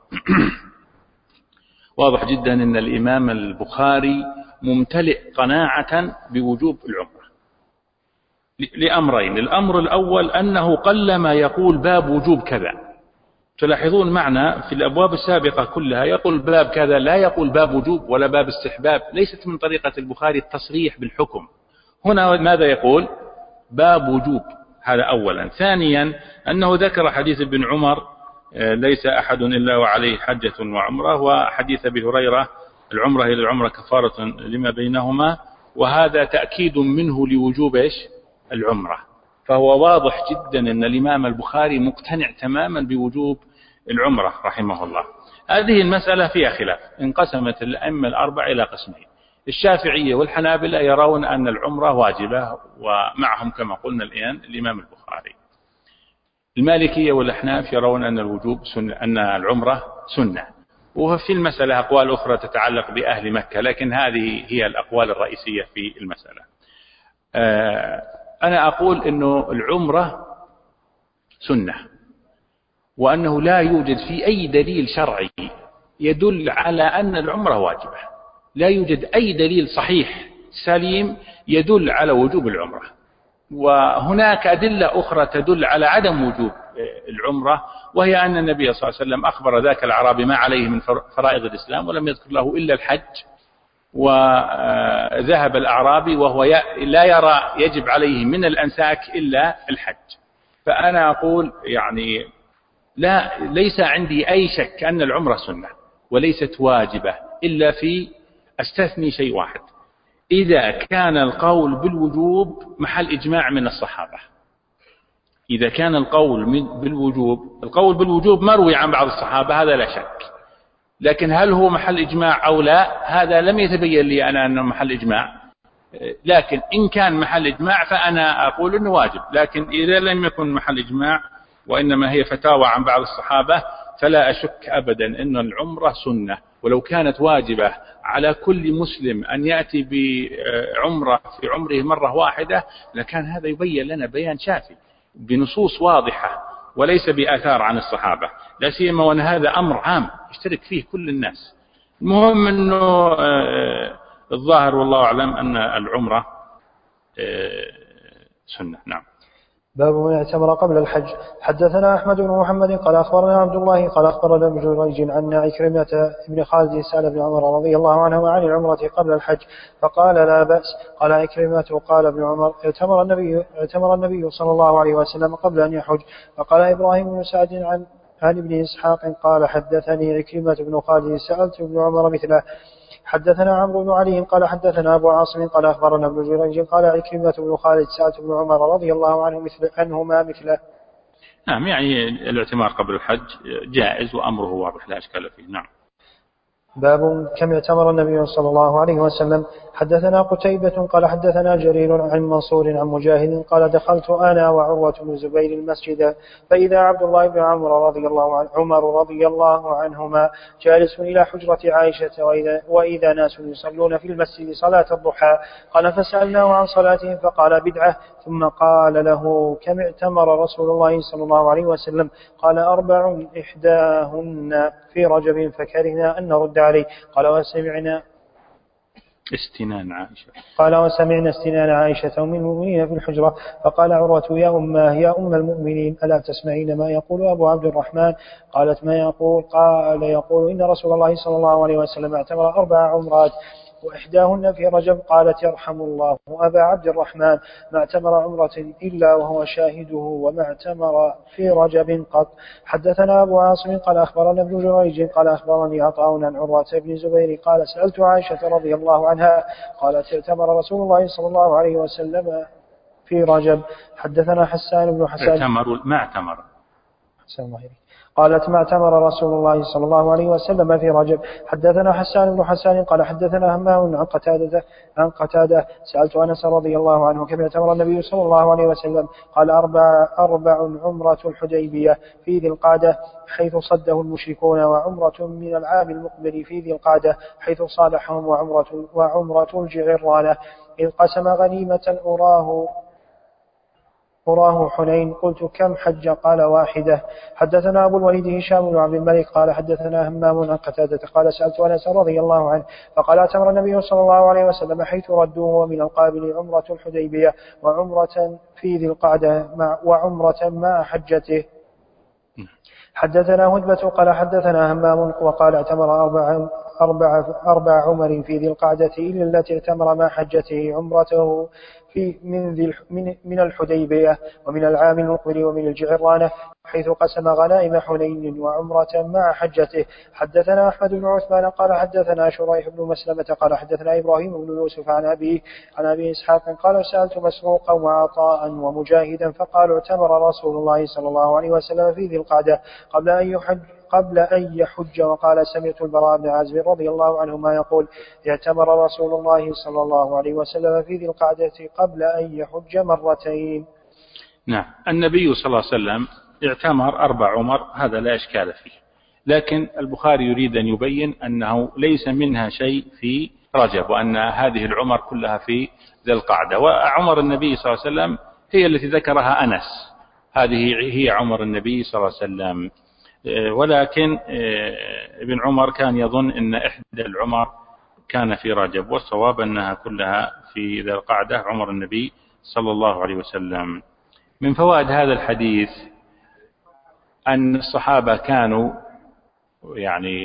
واضح جدا أن الإمام البخاري ممتلئ قناعة بوجوب العمرة لأمرين. الأمر الأول أنه قلما يقول باب وجوب كذا. تلاحظون معنا في الأبواب السابقة كلها يقول باب كذا، لا يقول باب وجوب ولا باب استحباب. ليست من طريقة البخاري التصريح بالحكم. هنا ماذا يقول؟ باب وجوب. هذا أولا. ثانيا أنه ذكر حديث ابن عمر ليس أحد إلا وعليه حجة وعمرة، وحديث أبي هريرة العمرة إلى العمرة كفارة لما بينهما، وهذا تأكيد منه لوجوب العمرة. فهو واضح جدا أن الإمام البخاري مقتنع تماما بوجوب العمرة رحمه الله. هذه المسألة فيها خلاف. انقسمت الأئمة الأربعة إلى قسمين. الشافعية والحنابلة يرون أن العمرة واجبة، ومعهم كما قلنا الآن الإمام البخاري. المالكية والأحناف يرون أن الوجوب سنة، أن العمرة سنة. وفي المسألة أقوال أخرى تتعلق بأهل مكة، لكن هذه هي الأقوال الرئيسية في المسألة. أنا أقول أنه العمرة سنة، وأنه لا يوجد في أي دليل شرعي يدل على أن العمرة واجبة. لا يوجد أي دليل صحيح سليم يدل على وجوب العمرة. وهناك أدلة أخرى تدل على عدم وجوب العمرة، وهي أن النبي صلى الله عليه وسلم أخبر ذاك الأعرابي ما عليه من فرائض الإسلام ولم يذكر له إلا الحج، وذهب الأعرابي وهو لا يرى يجب عليه من الأنساك إلا الحج. فأنا أقول يعني ليس عندي أي شك أن العمرة سنة وليست واجبة، إلا في أستثني شيء واحد: إذا كان القول بالوجوب محل إجماع من الصحابة. إذا كان القول بالوجوب مروي عن بعض الصحابة هذا لا شك، لكن هل هو محل إجماع أو لا هذا لم يتبين لي أنا أنه محل إجماع. لكن إن كان محل إجماع فأنا أقول أنه واجب، لكن إذا لم يكن محل إجماع وإنما هي فتاوى عن بعض الصحابة فلا أشك أبدا أن العمرة سنة. ولو كانت واجبة على كل مسلم أن يأتي بعمرة في عمره مرة واحدة لكان هذا يبين لنا بيان شافي بنصوص واضحة وليس بآثار عن الصحابة، لا سيما وأن هذا أمر عام يشترك فيه كل الناس. المهم أنه الظاهر والله أعلم أن العمرة سنة. نعم. باب من اعتمر قبل الحج. حدثنا أحمد بن محمد قال أخبرنا عبد الله قال أخبرنا ابن جريج عن عكرمة بن خالد سأل بن عمر رضي الله عنه عن العمرة قبل الحج فقال لا بأس. قال عكرمة قال ابن عمر اعتمر النبي صلى الله عليه وسلم قبل أن يحج. فقال إبراهيم بن سعد عن ابن إسحاق قال حدثني عكرمة بن خالد سألت ابن عمر مثله. حدثنا عمرو بن علي قال حدثنا أبو عاصم قال أخبرنا ابن جريج قال عكرمة بن خالد سألت ابن عمر رضي الله عنهما مثله. نعم، يعني الاعتمار قبل الحج جائز وأمره واضح لا إشكال فيه. نعم. باب كم اعتمر النبي صلى الله عليه وسلم. حدثنا قتيبة قال حدثنا جرير عن منصور عن مجاهد قال دخلت أنا وعروة بن زبير المسجد فإذا عبد الله بن عمر رضي الله عنهما جالس إلى حجرة عائشة وإذا ناس يصلون في المسجد صلاة الضحى. قال فسألناه عن صلاتهم فقال بدعة. ثم قال له كم اعتمر رسول الله صلى الله عليه وسلم؟ قال 4 إحداهن في رجب فكرهنا أن نرد عليه. قال وسمعنا استنان عائشة أم المؤمنين في الحجرة. فقال عروة يا أم المؤمنين ألا تسمعين ما يقول أبو عبد الرحمن؟ قالت ما يقول؟ قال يقول إن رسول الله صلى الله عليه وسلم اعتمر 4 عمرات وإحداهن في رجب. قالت يرحم الله أبا عبد الرحمن ما اعتمر عمرة إلا وهو شاهده وما اعتمر في رجب قط. حدثنا أبو عاصم قال أخبرنا ابن جريج قال أخبرني عطاء عن عروة بن زبير قال سألت عائشة رضي الله عنها قالت اعتمر رسول الله صلى الله عليه وسلم في رجب. حدثنا حسان بن حسان ما اعتمر. قالت ما اعتمر رسول الله صلى الله عليه وسلم في رجب. حدثنا حسان بن حسان قال حدثنا همام عن قتادة سألت أنس رضي الله عنه كم اعتمر النبي صلى الله عليه وسلم؟ قال أربع عمرة الحديبية في ذي القعدة حيث صده المشركون، وعمرة من العام المقبل في ذي القعدة حيث صالحهم، وعمرة الجعرانة إذ قسم غنيمة أراه حنين. قلت كم حج؟ قال واحدة. حدثنا أبو الوليد هشام بن عبد الملك قال حدثنا همام عن قتادة قال سألت أنس رضي الله عنه فقال اعتمر النبي صلى الله عليه وسلم حيث ردوه، ومن القابل عمرة الحديبية وعمرة في ذي القعدة وعمرة مع حجته. حدثنا هدبة قال حدثنا همام وقال اعتمر أربع عمر في ذي القعدة إلا التي اعتمر مع حجته عمرته من الحديبية ومن العام المقبل ومن الجعرانة حيث قسم غنائم حنين وعمرة مع حجته. حدثنا أحمد بن عثمان قال حدثنا شريح بن مسلمة قال حدثنا إبراهيم بن يوسف عن أبي إسحاق قال سألت مسروقا وعطاء ومجاهدا فقالوا اعتمر رسول الله صلى الله عليه وسلم في ذي القعدة قبل أن يحج. وقال سمعت البراء بن عازب رضي الله عنهما يقول اعتمر رسول الله صلى الله عليه وسلم في ذي القعدة قبل أن يحج مرتين. نعم، النبي صلى الله عليه وسلم اعتمر 4 عمر، هذا لا إشكال فيه، لكن البخاري يريد أن يبين أنه ليس منها شيء في رجب، وأن هذه العمر كلها في ذي القعدة. وعمر النبي صلى الله عليه وسلم هي التي ذكرها أنس، هذه هي عمر النبي صلى الله عليه وسلم. ولكن ابن عمر كان يظن أن إحدى العمر كان في رجب، والصواب أنها كلها في ذي القعدة عمر النبي صلى الله عليه وسلم. من فوائد هذا الحديث أن الصحابة كانوا يعني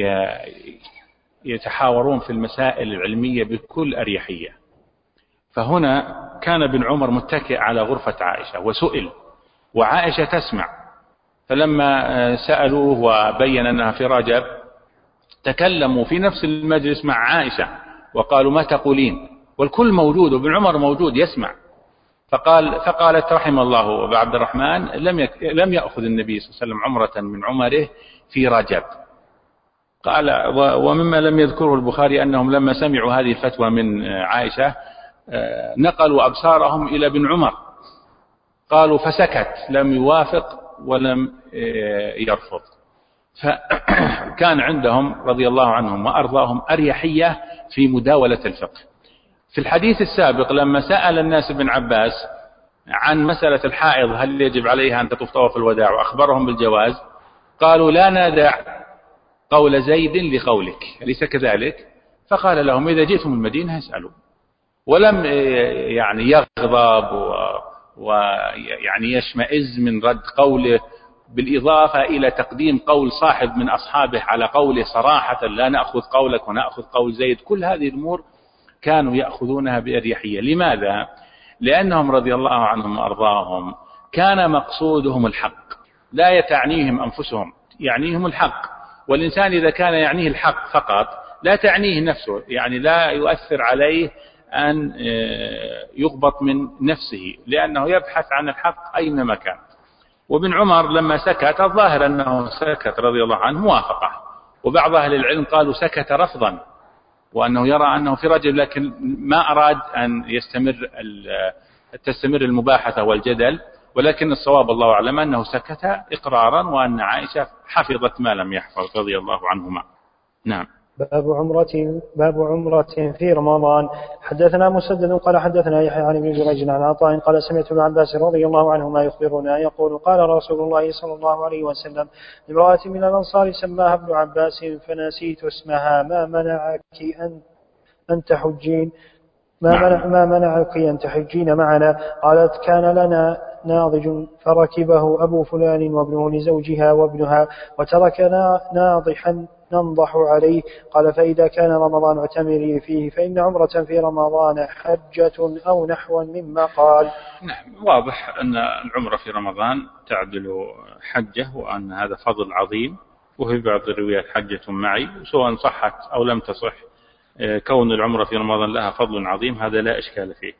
يتحاورون في المسائل العلمية بكل أريحية. فهنا كان ابن عمر متكئ على غرفة عائشة وسئل، وعائشة تسمع، فلما سألوه وبين أنها في رجب تكلموا في نفس المجلس مع عائشة وقالوا ما تقولين، والكل موجود وابن عمر موجود يسمع. فقالت رحم الله أبا عبد الرحمن لم يأخذ النبي صلى الله عليه وسلم عمرة من عمره في رجب. قال ومما لم يذكره البخاري أنهم لما سمعوا هذه الفتوى من عائشة نقلوا أبصارهم إلى ابن عمر، قالوا فسكت، لم يوافق ولم يرفض. فكان عندهم رضي الله عنهم وأرضاهم أريحية في مداولة الفقه. في الحديث السابق لما سأل الناس ابن عباس عن مسألة الحائض هل يجب عليها أن تطوف طواف الوداع وأخبرهم بالجواز، قالوا لا ندع قول زيد لقولك، أليس كذلك؟ فقال لهم إذا جئتم المدينة اسألوا، ولم يعني يغضب ويعني يشمئز من رد قوله، بالإضافة إلى تقديم قول صاحب من أصحابه على قوله صراحة، لا نأخذ قولك ونأخذ قول زيد. كل هذه الأمور كانوا يأخذونها بأريحية. لماذا؟ لأنهم رضي الله عنهم وأرضاهم كان مقصودهم الحق، لا يتعنيهم أنفسهم، يعنيهم الحق. والإنسان إذا كان يعنيه الحق فقط لا تعنيه نفسه، يعني لا يؤثر عليه أن يغبط من نفسه، لأنه يبحث عن الحق أينما كان. وابن عمر لما سكت الظاهر أنه سكت رضي الله عنه موافقة، وبعض أهل العلم قالوا سكت رفضا، وأنه يرى أنه في رجل، لكن ما أراد أن تستمر المباحثة والجدل، ولكن الصواب الله أعلم أنه سكت إقرارا، وأن عائشة حفظت ما لم يحفظ رضي الله عنهما. نعم. باب عمرة في رمضان. حدثنا مسدد قال حدثنا يحيى عن ابن جريج عن عطاء قال سمعت ابن عباس رضي الله عنهما يخبرنا يقول قال رسول الله صلى الله عليه وسلم امرأة من الأنصار سماها ابن عباس فنسيت اسمها ما منعك أن تحجين ما منعك أن تحجين معنا؟ قالت كان لنا ناضج فركبه أبو فلان وابنه لزوجها وابنها وتركنا ناضحا ننضح عليه. قال فإذا كان رمضان اعتمري فيه فإن عمرة في رمضان حجة أو نحو مما قال. نعم، واضح أن العمرة في رمضان تعدل حجة، وأن هذا فضل عظيم. وفي بعض الروايات حجة معي، سواء صحت أو لم تصح، كون العمرة في رمضان لها فضل عظيم هذا لا إشكال فيه.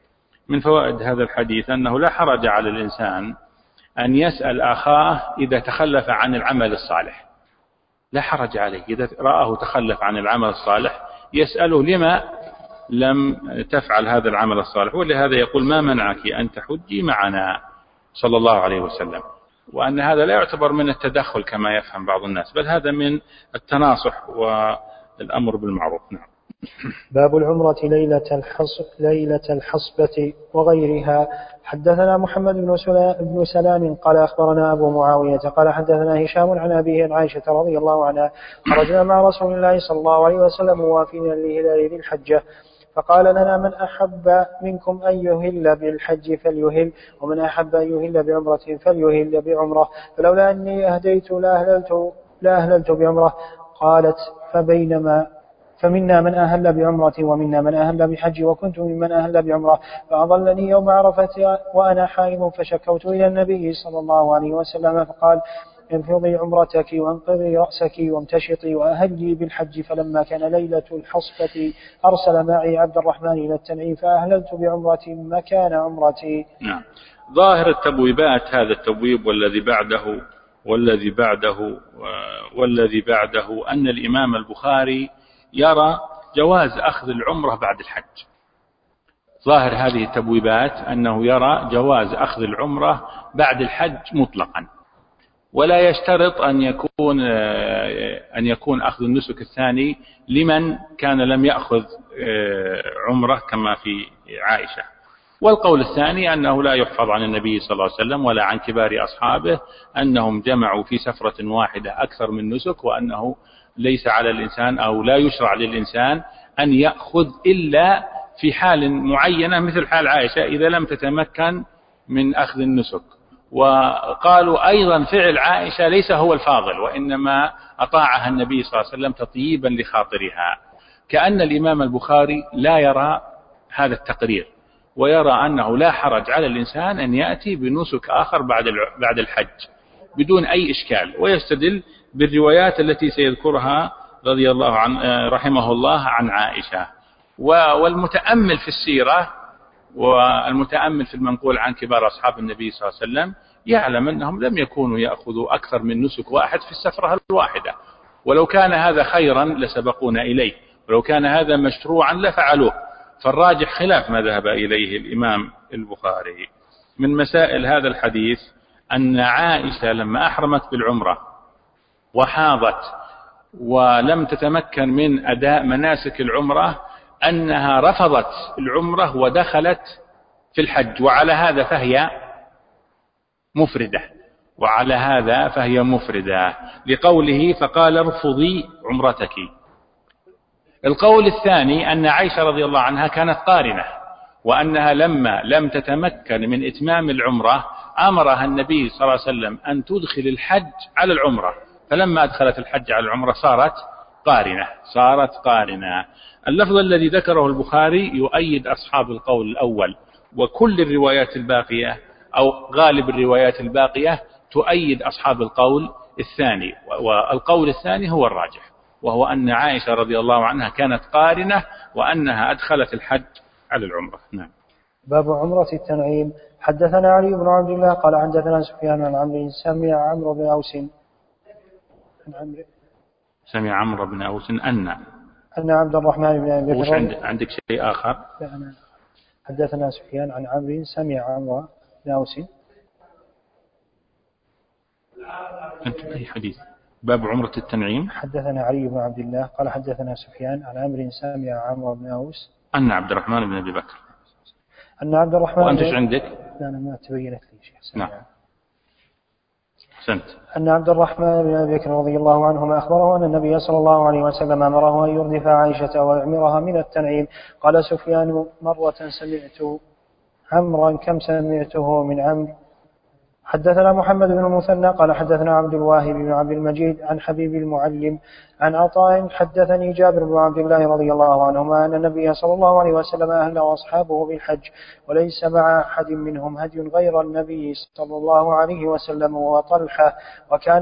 من فوائد هذا الحديث أنه لا حرج على الإنسان أن يسأل أخاه إذا تخلف عن العمل الصالح، لا حرج عليه إذا رآه تخلف عن العمل الصالح يسأله لما لم تفعل هذا العمل الصالح، ولهذا يقول ما منعك أن تحجي معنا صلى الله عليه وسلم. وأن هذا لا يعتبر من التدخل كما يفهم بعض الناس، بل هذا من التناصح والأمر بالمعروف. نعم. باب العمرة ليلة الحصبة وغيرها. حدثنا محمد بن سلام قال أخبرنا أبو معاوية قال حدثنا هشام عن أبيه عن عائشة رضي الله عنها خرجنا مع رسول الله صلى الله عليه وسلم موافين لهلال ذي الحجة، فقال لنا من أحب منكم أن يهل بالحج فليهل، ومن أحب أن يهل بعمرة فليهل بعمرة، فلولا أني أهديت لأهللت بعمرة. قالت فمنا من أهل بعمرة ومنا من أهل بحج، وكنت ممن أهل بعمرة، فأضلني يوم عرفة وأنا حائض، فشكوت إلى النبي صلى الله عليه وسلم فقال انفضي عمرتك وانقضي رأسك وامتشطي وأهلي بالحج. فلما كان ليلة الحصبة أرسل معي عبد الرحمن إلى التنعيم فأهللت بعمرة مكان عمرتي. نعم. ظاهر التبويبات هذا التبويب والذي بعده أن الإمام البخاري يرى جواز أخذ العمرة بعد الحج. ظاهر هذه التبويبات أنه يرى جواز أخذ العمرة بعد الحج مطلقا، ولا يشترط أن يكون أخذ النسك الثاني لمن كان لم يأخذ عمرة كما في عائشة. والقول الثاني أنه لا يحفظ عن النبي صلى الله عليه وسلم ولا عن كبار أصحابه أنهم جمعوا في سفرة واحدة أكثر من نسك، وأنه ليس على الإنسان أو لا يشرع للإنسان أن يأخذ إلا في حال معينة مثل حال عائشة إذا لم تتمكن من أخذ النسك. وقالوا أيضا فعل عائشة ليس هو الفاضل، وإنما أطاعها النبي صلى الله عليه وسلم تطييبا لخاطرها، كأن الإمام البخاري لا يرى هذا التقرير، ويرى أنه لا حرج على الإنسان أن يأتي بنسك آخر بعد الحج بدون أي إشكال، ويستدل بالروايات التي سيذكرها رضي الله عنه رحمه الله عن عائشة. والمتأمل في السيرة والمتأمل في المنقول عن كبار أصحاب النبي صلى الله عليه وسلم يعلم أنهم لم يكونوا يأخذوا أكثر من نسك واحد في السفرة الواحدة، ولو كان هذا خيرا لسبقونا إليه، ولو كان هذا مشروعا لفعلوه. فالراجح خلاف ما ذهب إليه الإمام البخاري. من مسائل هذا الحديث أن عائشة لما أحرمت بالعمرة وحاضت ولم تتمكن من أداء مناسك العمرة أنها رفضت العمرة ودخلت في الحج، وعلى هذا فهي مفردة لقوله فقال ارفضي عمرتك. القول الثاني أن عائشة رضي الله عنها كانت قارنة، وأنها لما لم تتمكن من إتمام العمرة أمرها النبي صلى الله عليه وسلم أن تدخل الحج على العمرة، فلما أدخلت الحج على العمرة صارت قارنة. اللفظ الذي ذكره البخاري يؤيد أصحاب القول الأول، وكل الروايات الباقية أو غالب الروايات الباقية تؤيد أصحاب القول الثاني، والقول الثاني هو الراجح، وهو أن عائشة رضي الله عنها كانت قارنة وأنها أدخلت الحج على العمرة. نعم. باب عمرة التنعيم. حدثنا علي بن عبد الله قال حدثنا سفيان عن عمرو سمع عمرو بن أوس أن عبد الرحمن بن أبي بكر. عندك شيء آخر؟ لا، أنا حدثنا سفيان عن عمرو سمع عمرو بن أوس. أنت أي حديث؟ باب عمرة التنعيم. حدثنا علي بن عبد الله قال حدثنا سفيان عن عمرو سمع عمرو بن أوس أن عبد الرحمن بن أبي بكر. أن عبد الرحمن. وأنت ايش عندك؟ لا، أنا ما تبينت لي شيء. نعم. سنت. أن عبد الرحمن بن أبي بكر رضي الله عنهما أخبره أن النبي صلى الله عليه وسلم أمره أن يردف عائشة ويعمرها من التنعيم. قال سفيان مرة سمعت عمرا كم سمعته من عمرو. حدثنا محمد بن المثنى قال حدثنا عبد الواهب بن عبد المجيد عن حبيب المعلم عن عطاء حدثني جابر بن عبد الله رضي الله عنهما أن النبي صلى الله عليه وسلم أهل وأصحابه بالحج وليس مع أحد منهم هدي غير النبي صلى الله عليه وسلم وطلحة، وكان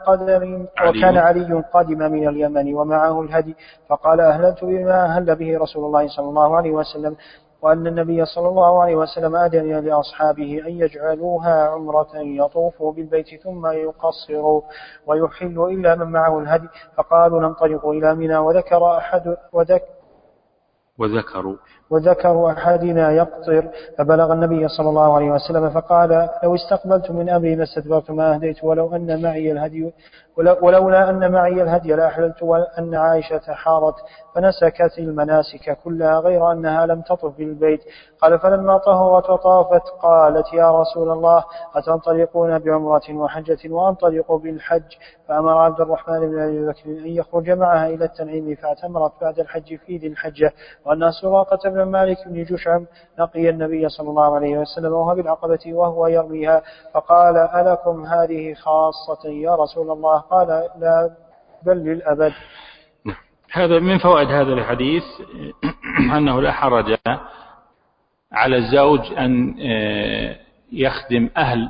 علي قادم من اليمن ومعه الهدي، فقال أهللت بما أهل به رسول الله صلى الله عليه وسلم، وأن النبي صلى الله عليه وسلم أذن لأصحابه أن يجعلوها عمرة يطوفوا بالبيت ثم يقصروا ويحلوا إلا من معه الهدي، فقالوا ننطلق إلى منى. وذكروا أحدنا يقطر، فبلغ النبي صلى الله عليه وسلم فقال لو استقبلت من أمري ما استدبرت ما أهديت ولولا أن معي الهدي لأحللت. وأن عائشة حارت فنسكت المناسك كلها غير أنها لم تطف بالبيت. قال فلما طهرت وطافت قالت يا رسول الله أتنطلقون بعمرة وحجة وأنطلق بالحج؟ فأمر عبد الرحمن بن أبي بكر أن يخرج معها إلى التنعيم فاعتمرت بعد الحج في ذي الحجة. وأن سراقة بن مالك بن جشعم لقي النبي صلى الله عليه وسلم وهو بالعقبة وهو يرميها، فقال ألكم هذه خاصة يا رسول الله؟ قال لا بل للأبد. هذا من فوائد هذا الحديث أنه لا حرج على الزوج أن يخدم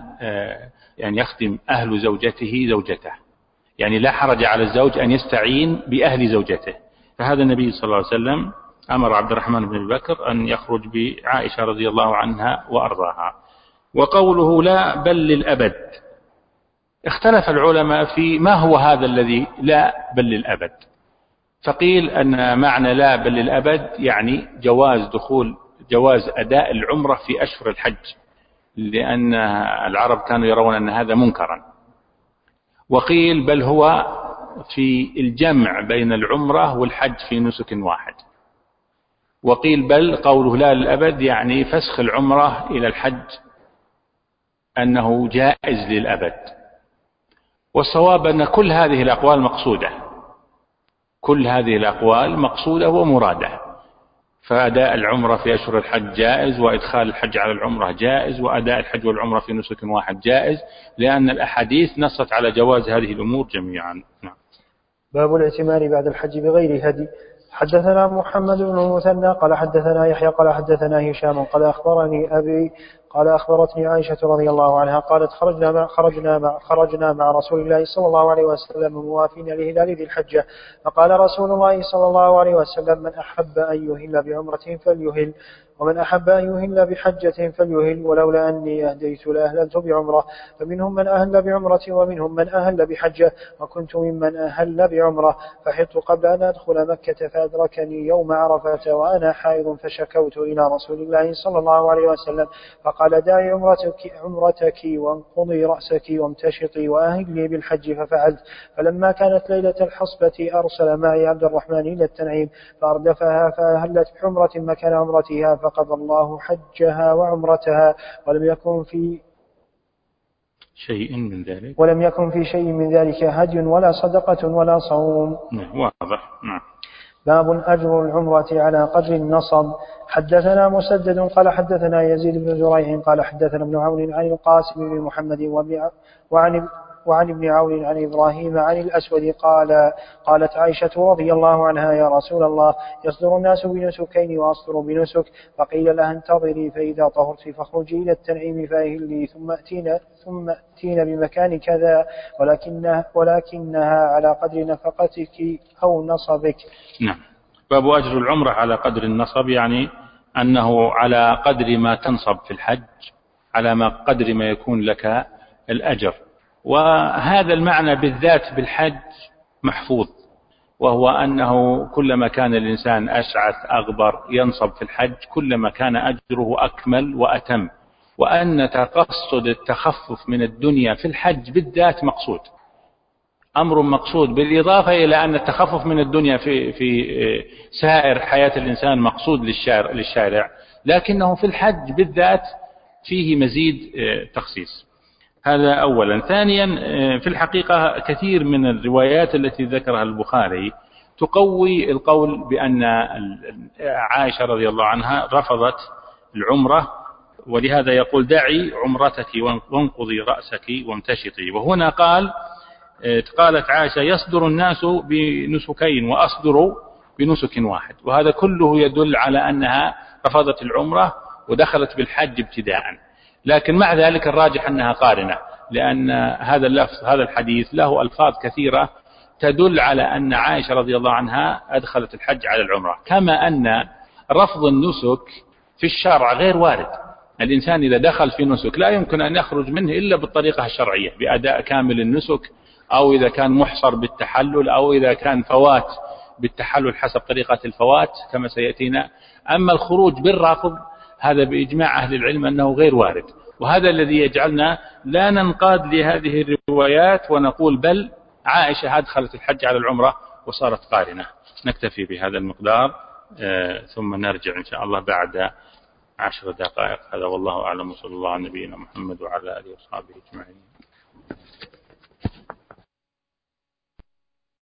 أهل زوجته، يعني لا حرج على الزوج أن يستعين بأهل زوجته. فهذا النبي صلى الله عليه وسلم أمر عبد الرحمن بن أبي بكر أن يخرج بعائشة رضي الله عنها وأرضاها. وقوله لا بل للأبد، اختلف العلماء في ما هو هذا الذي لا بل للأبد. فقيل أن معنى لا بل للأبد يعني جواز أداء العمرة في أشهر الحج، لأن العرب كانوا يرون أن هذا منكرا. وقيل بل هو في الجمع بين العمرة والحج في نسك واحد. وقيل بل قوله لا للأبد يعني فسخ العمرة إلى الحج أنه جائز للأبد. والصواب أن كل هذه الأقوال مقصودة ومرادة. فأداء العمرة في أشهر الحج جائز، وإدخال الحج على العمرة جائز، وأداء الحج والعمرة في نسك واحد جائز، لأن الأحاديث نصت على جواز هذه الأمور جميعا. نعم. باب الاعتمار بعد الحج بغير هدي. حدثنا محمد بن المثنى قال حدثنا يحيى قال حدثنا هشام قال أخبرني أبي قال أخبرتني عائشة رضي الله عنها قالت خرجنا مع رسول الله صلى الله عليه وسلم موافين لهلال ذي الحجة، فقال رسول الله صلى الله عليه وسلم من أحب أن يهل بعمرة فليهل، ومن أحب أن يهل بحجة فليهل، ولولا أني أهديت لأهللت بعمرة. فمنهم من أهل بعمرة ومنهم من أهل بحجة، وكنت ممن أهل بعمرة، فحطت قبل أن أدخل مكة فأدركني يوم عرفة وأنا حائض، فشكوت إلى رسول الله صلى الله عليه وسلم فقال دعي عمرتك وانقضي رأسك وامتشطي وأهلي بالحج، ففعلت. فلما كانت ليلة الحصبة أرسل معي عبد الرحمن إلى التنعيم فأردفها فأهلت بحمرة مكان عمرتها، فقضى الله حجها وعمرتها، ولم يكن في شيء من ذلك هدي ولا صدقة ولا صوم. واضح. نعم. باب أجر العمرة على قدر النصب. حدثنا مسدد قال حدثنا يزيد بن زريع قال حدثنا ابن عون عن القاسم بن محمد وعن ابن عون عن إبراهيم عن الأسود قالت عائشة رضي الله عنها يا رسول الله يصدر الناس بنسكين وأصدر بنسك، فقيل لها انتظري فإذا طهرت فاخرجي إلى التنعيم فأهلي ثم أتين بمكان كذا، ولكنها على قدر نفقتك أو نصبك. نعم. باب أجر العمرة على قدر النصب، يعني أنه على قدر ما تنصب في الحج، على ما قدر ما يكون لك الأجر. وهذا المعنى بالذات بالحج محفوظ، وهو أنه كلما كان الإنسان أشعث أغبر ينصب في الحج كلما كان أجره أكمل وأتم، وأن تقصد التخفف من الدنيا في الحج بالذات مقصود، أمر مقصود، بالإضافة إلى أن التخفف من الدنيا في سائر حياة الإنسان مقصود للشارع، لكنه في الحج بالذات فيه مزيد تخصيص. هذا أولا. ثانيا، في الحقيقة كثير من الروايات التي ذكرها البخاري تقوي القول بأن عائشة رضي الله عنها رفضت العمرة، ولهذا يقول دعي عمرتك وانقضي رأسك وامتشطي. وهنا قالت عائشة يصدر الناس بنسكين وأصدر بنسك واحد، وهذا كله يدل على أنها رفضت العمرة ودخلت بالحج ابتداء. لكن مع ذلك الراجح أنها قارنة، لأن هذا اللفظ هذا الحديث له ألفاظ كثيرة تدل على أن عائشة رضي الله عنها أدخلت الحج على العمرة، كما أن رفض النسك في الشرع غير وارد. الإنسان إذا دخل في نسك لا يمكن أن يخرج منه إلا بالطريقة الشرعية بأداء كامل النسك، أو إذا كان محصر بالتحلل، أو إذا كان فوات بالتحلل حسب طريقة الفوات كما سيأتينا. أما الخروج بالرافض هذا بإجماع أهل العلم أنه غير وارد، وهذا الذي يجعلنا لا ننقاد لهذه الروايات ونقول بل عائشة أدخلت الحج على العمرة وصارت قارنة. نكتفي بهذا المقدار ثم نرجع إن شاء الله بعد 10 دقائق. هذا والله أعلم، وصلى الله على نبينا محمد وعلى آله وصحبه أجمعين.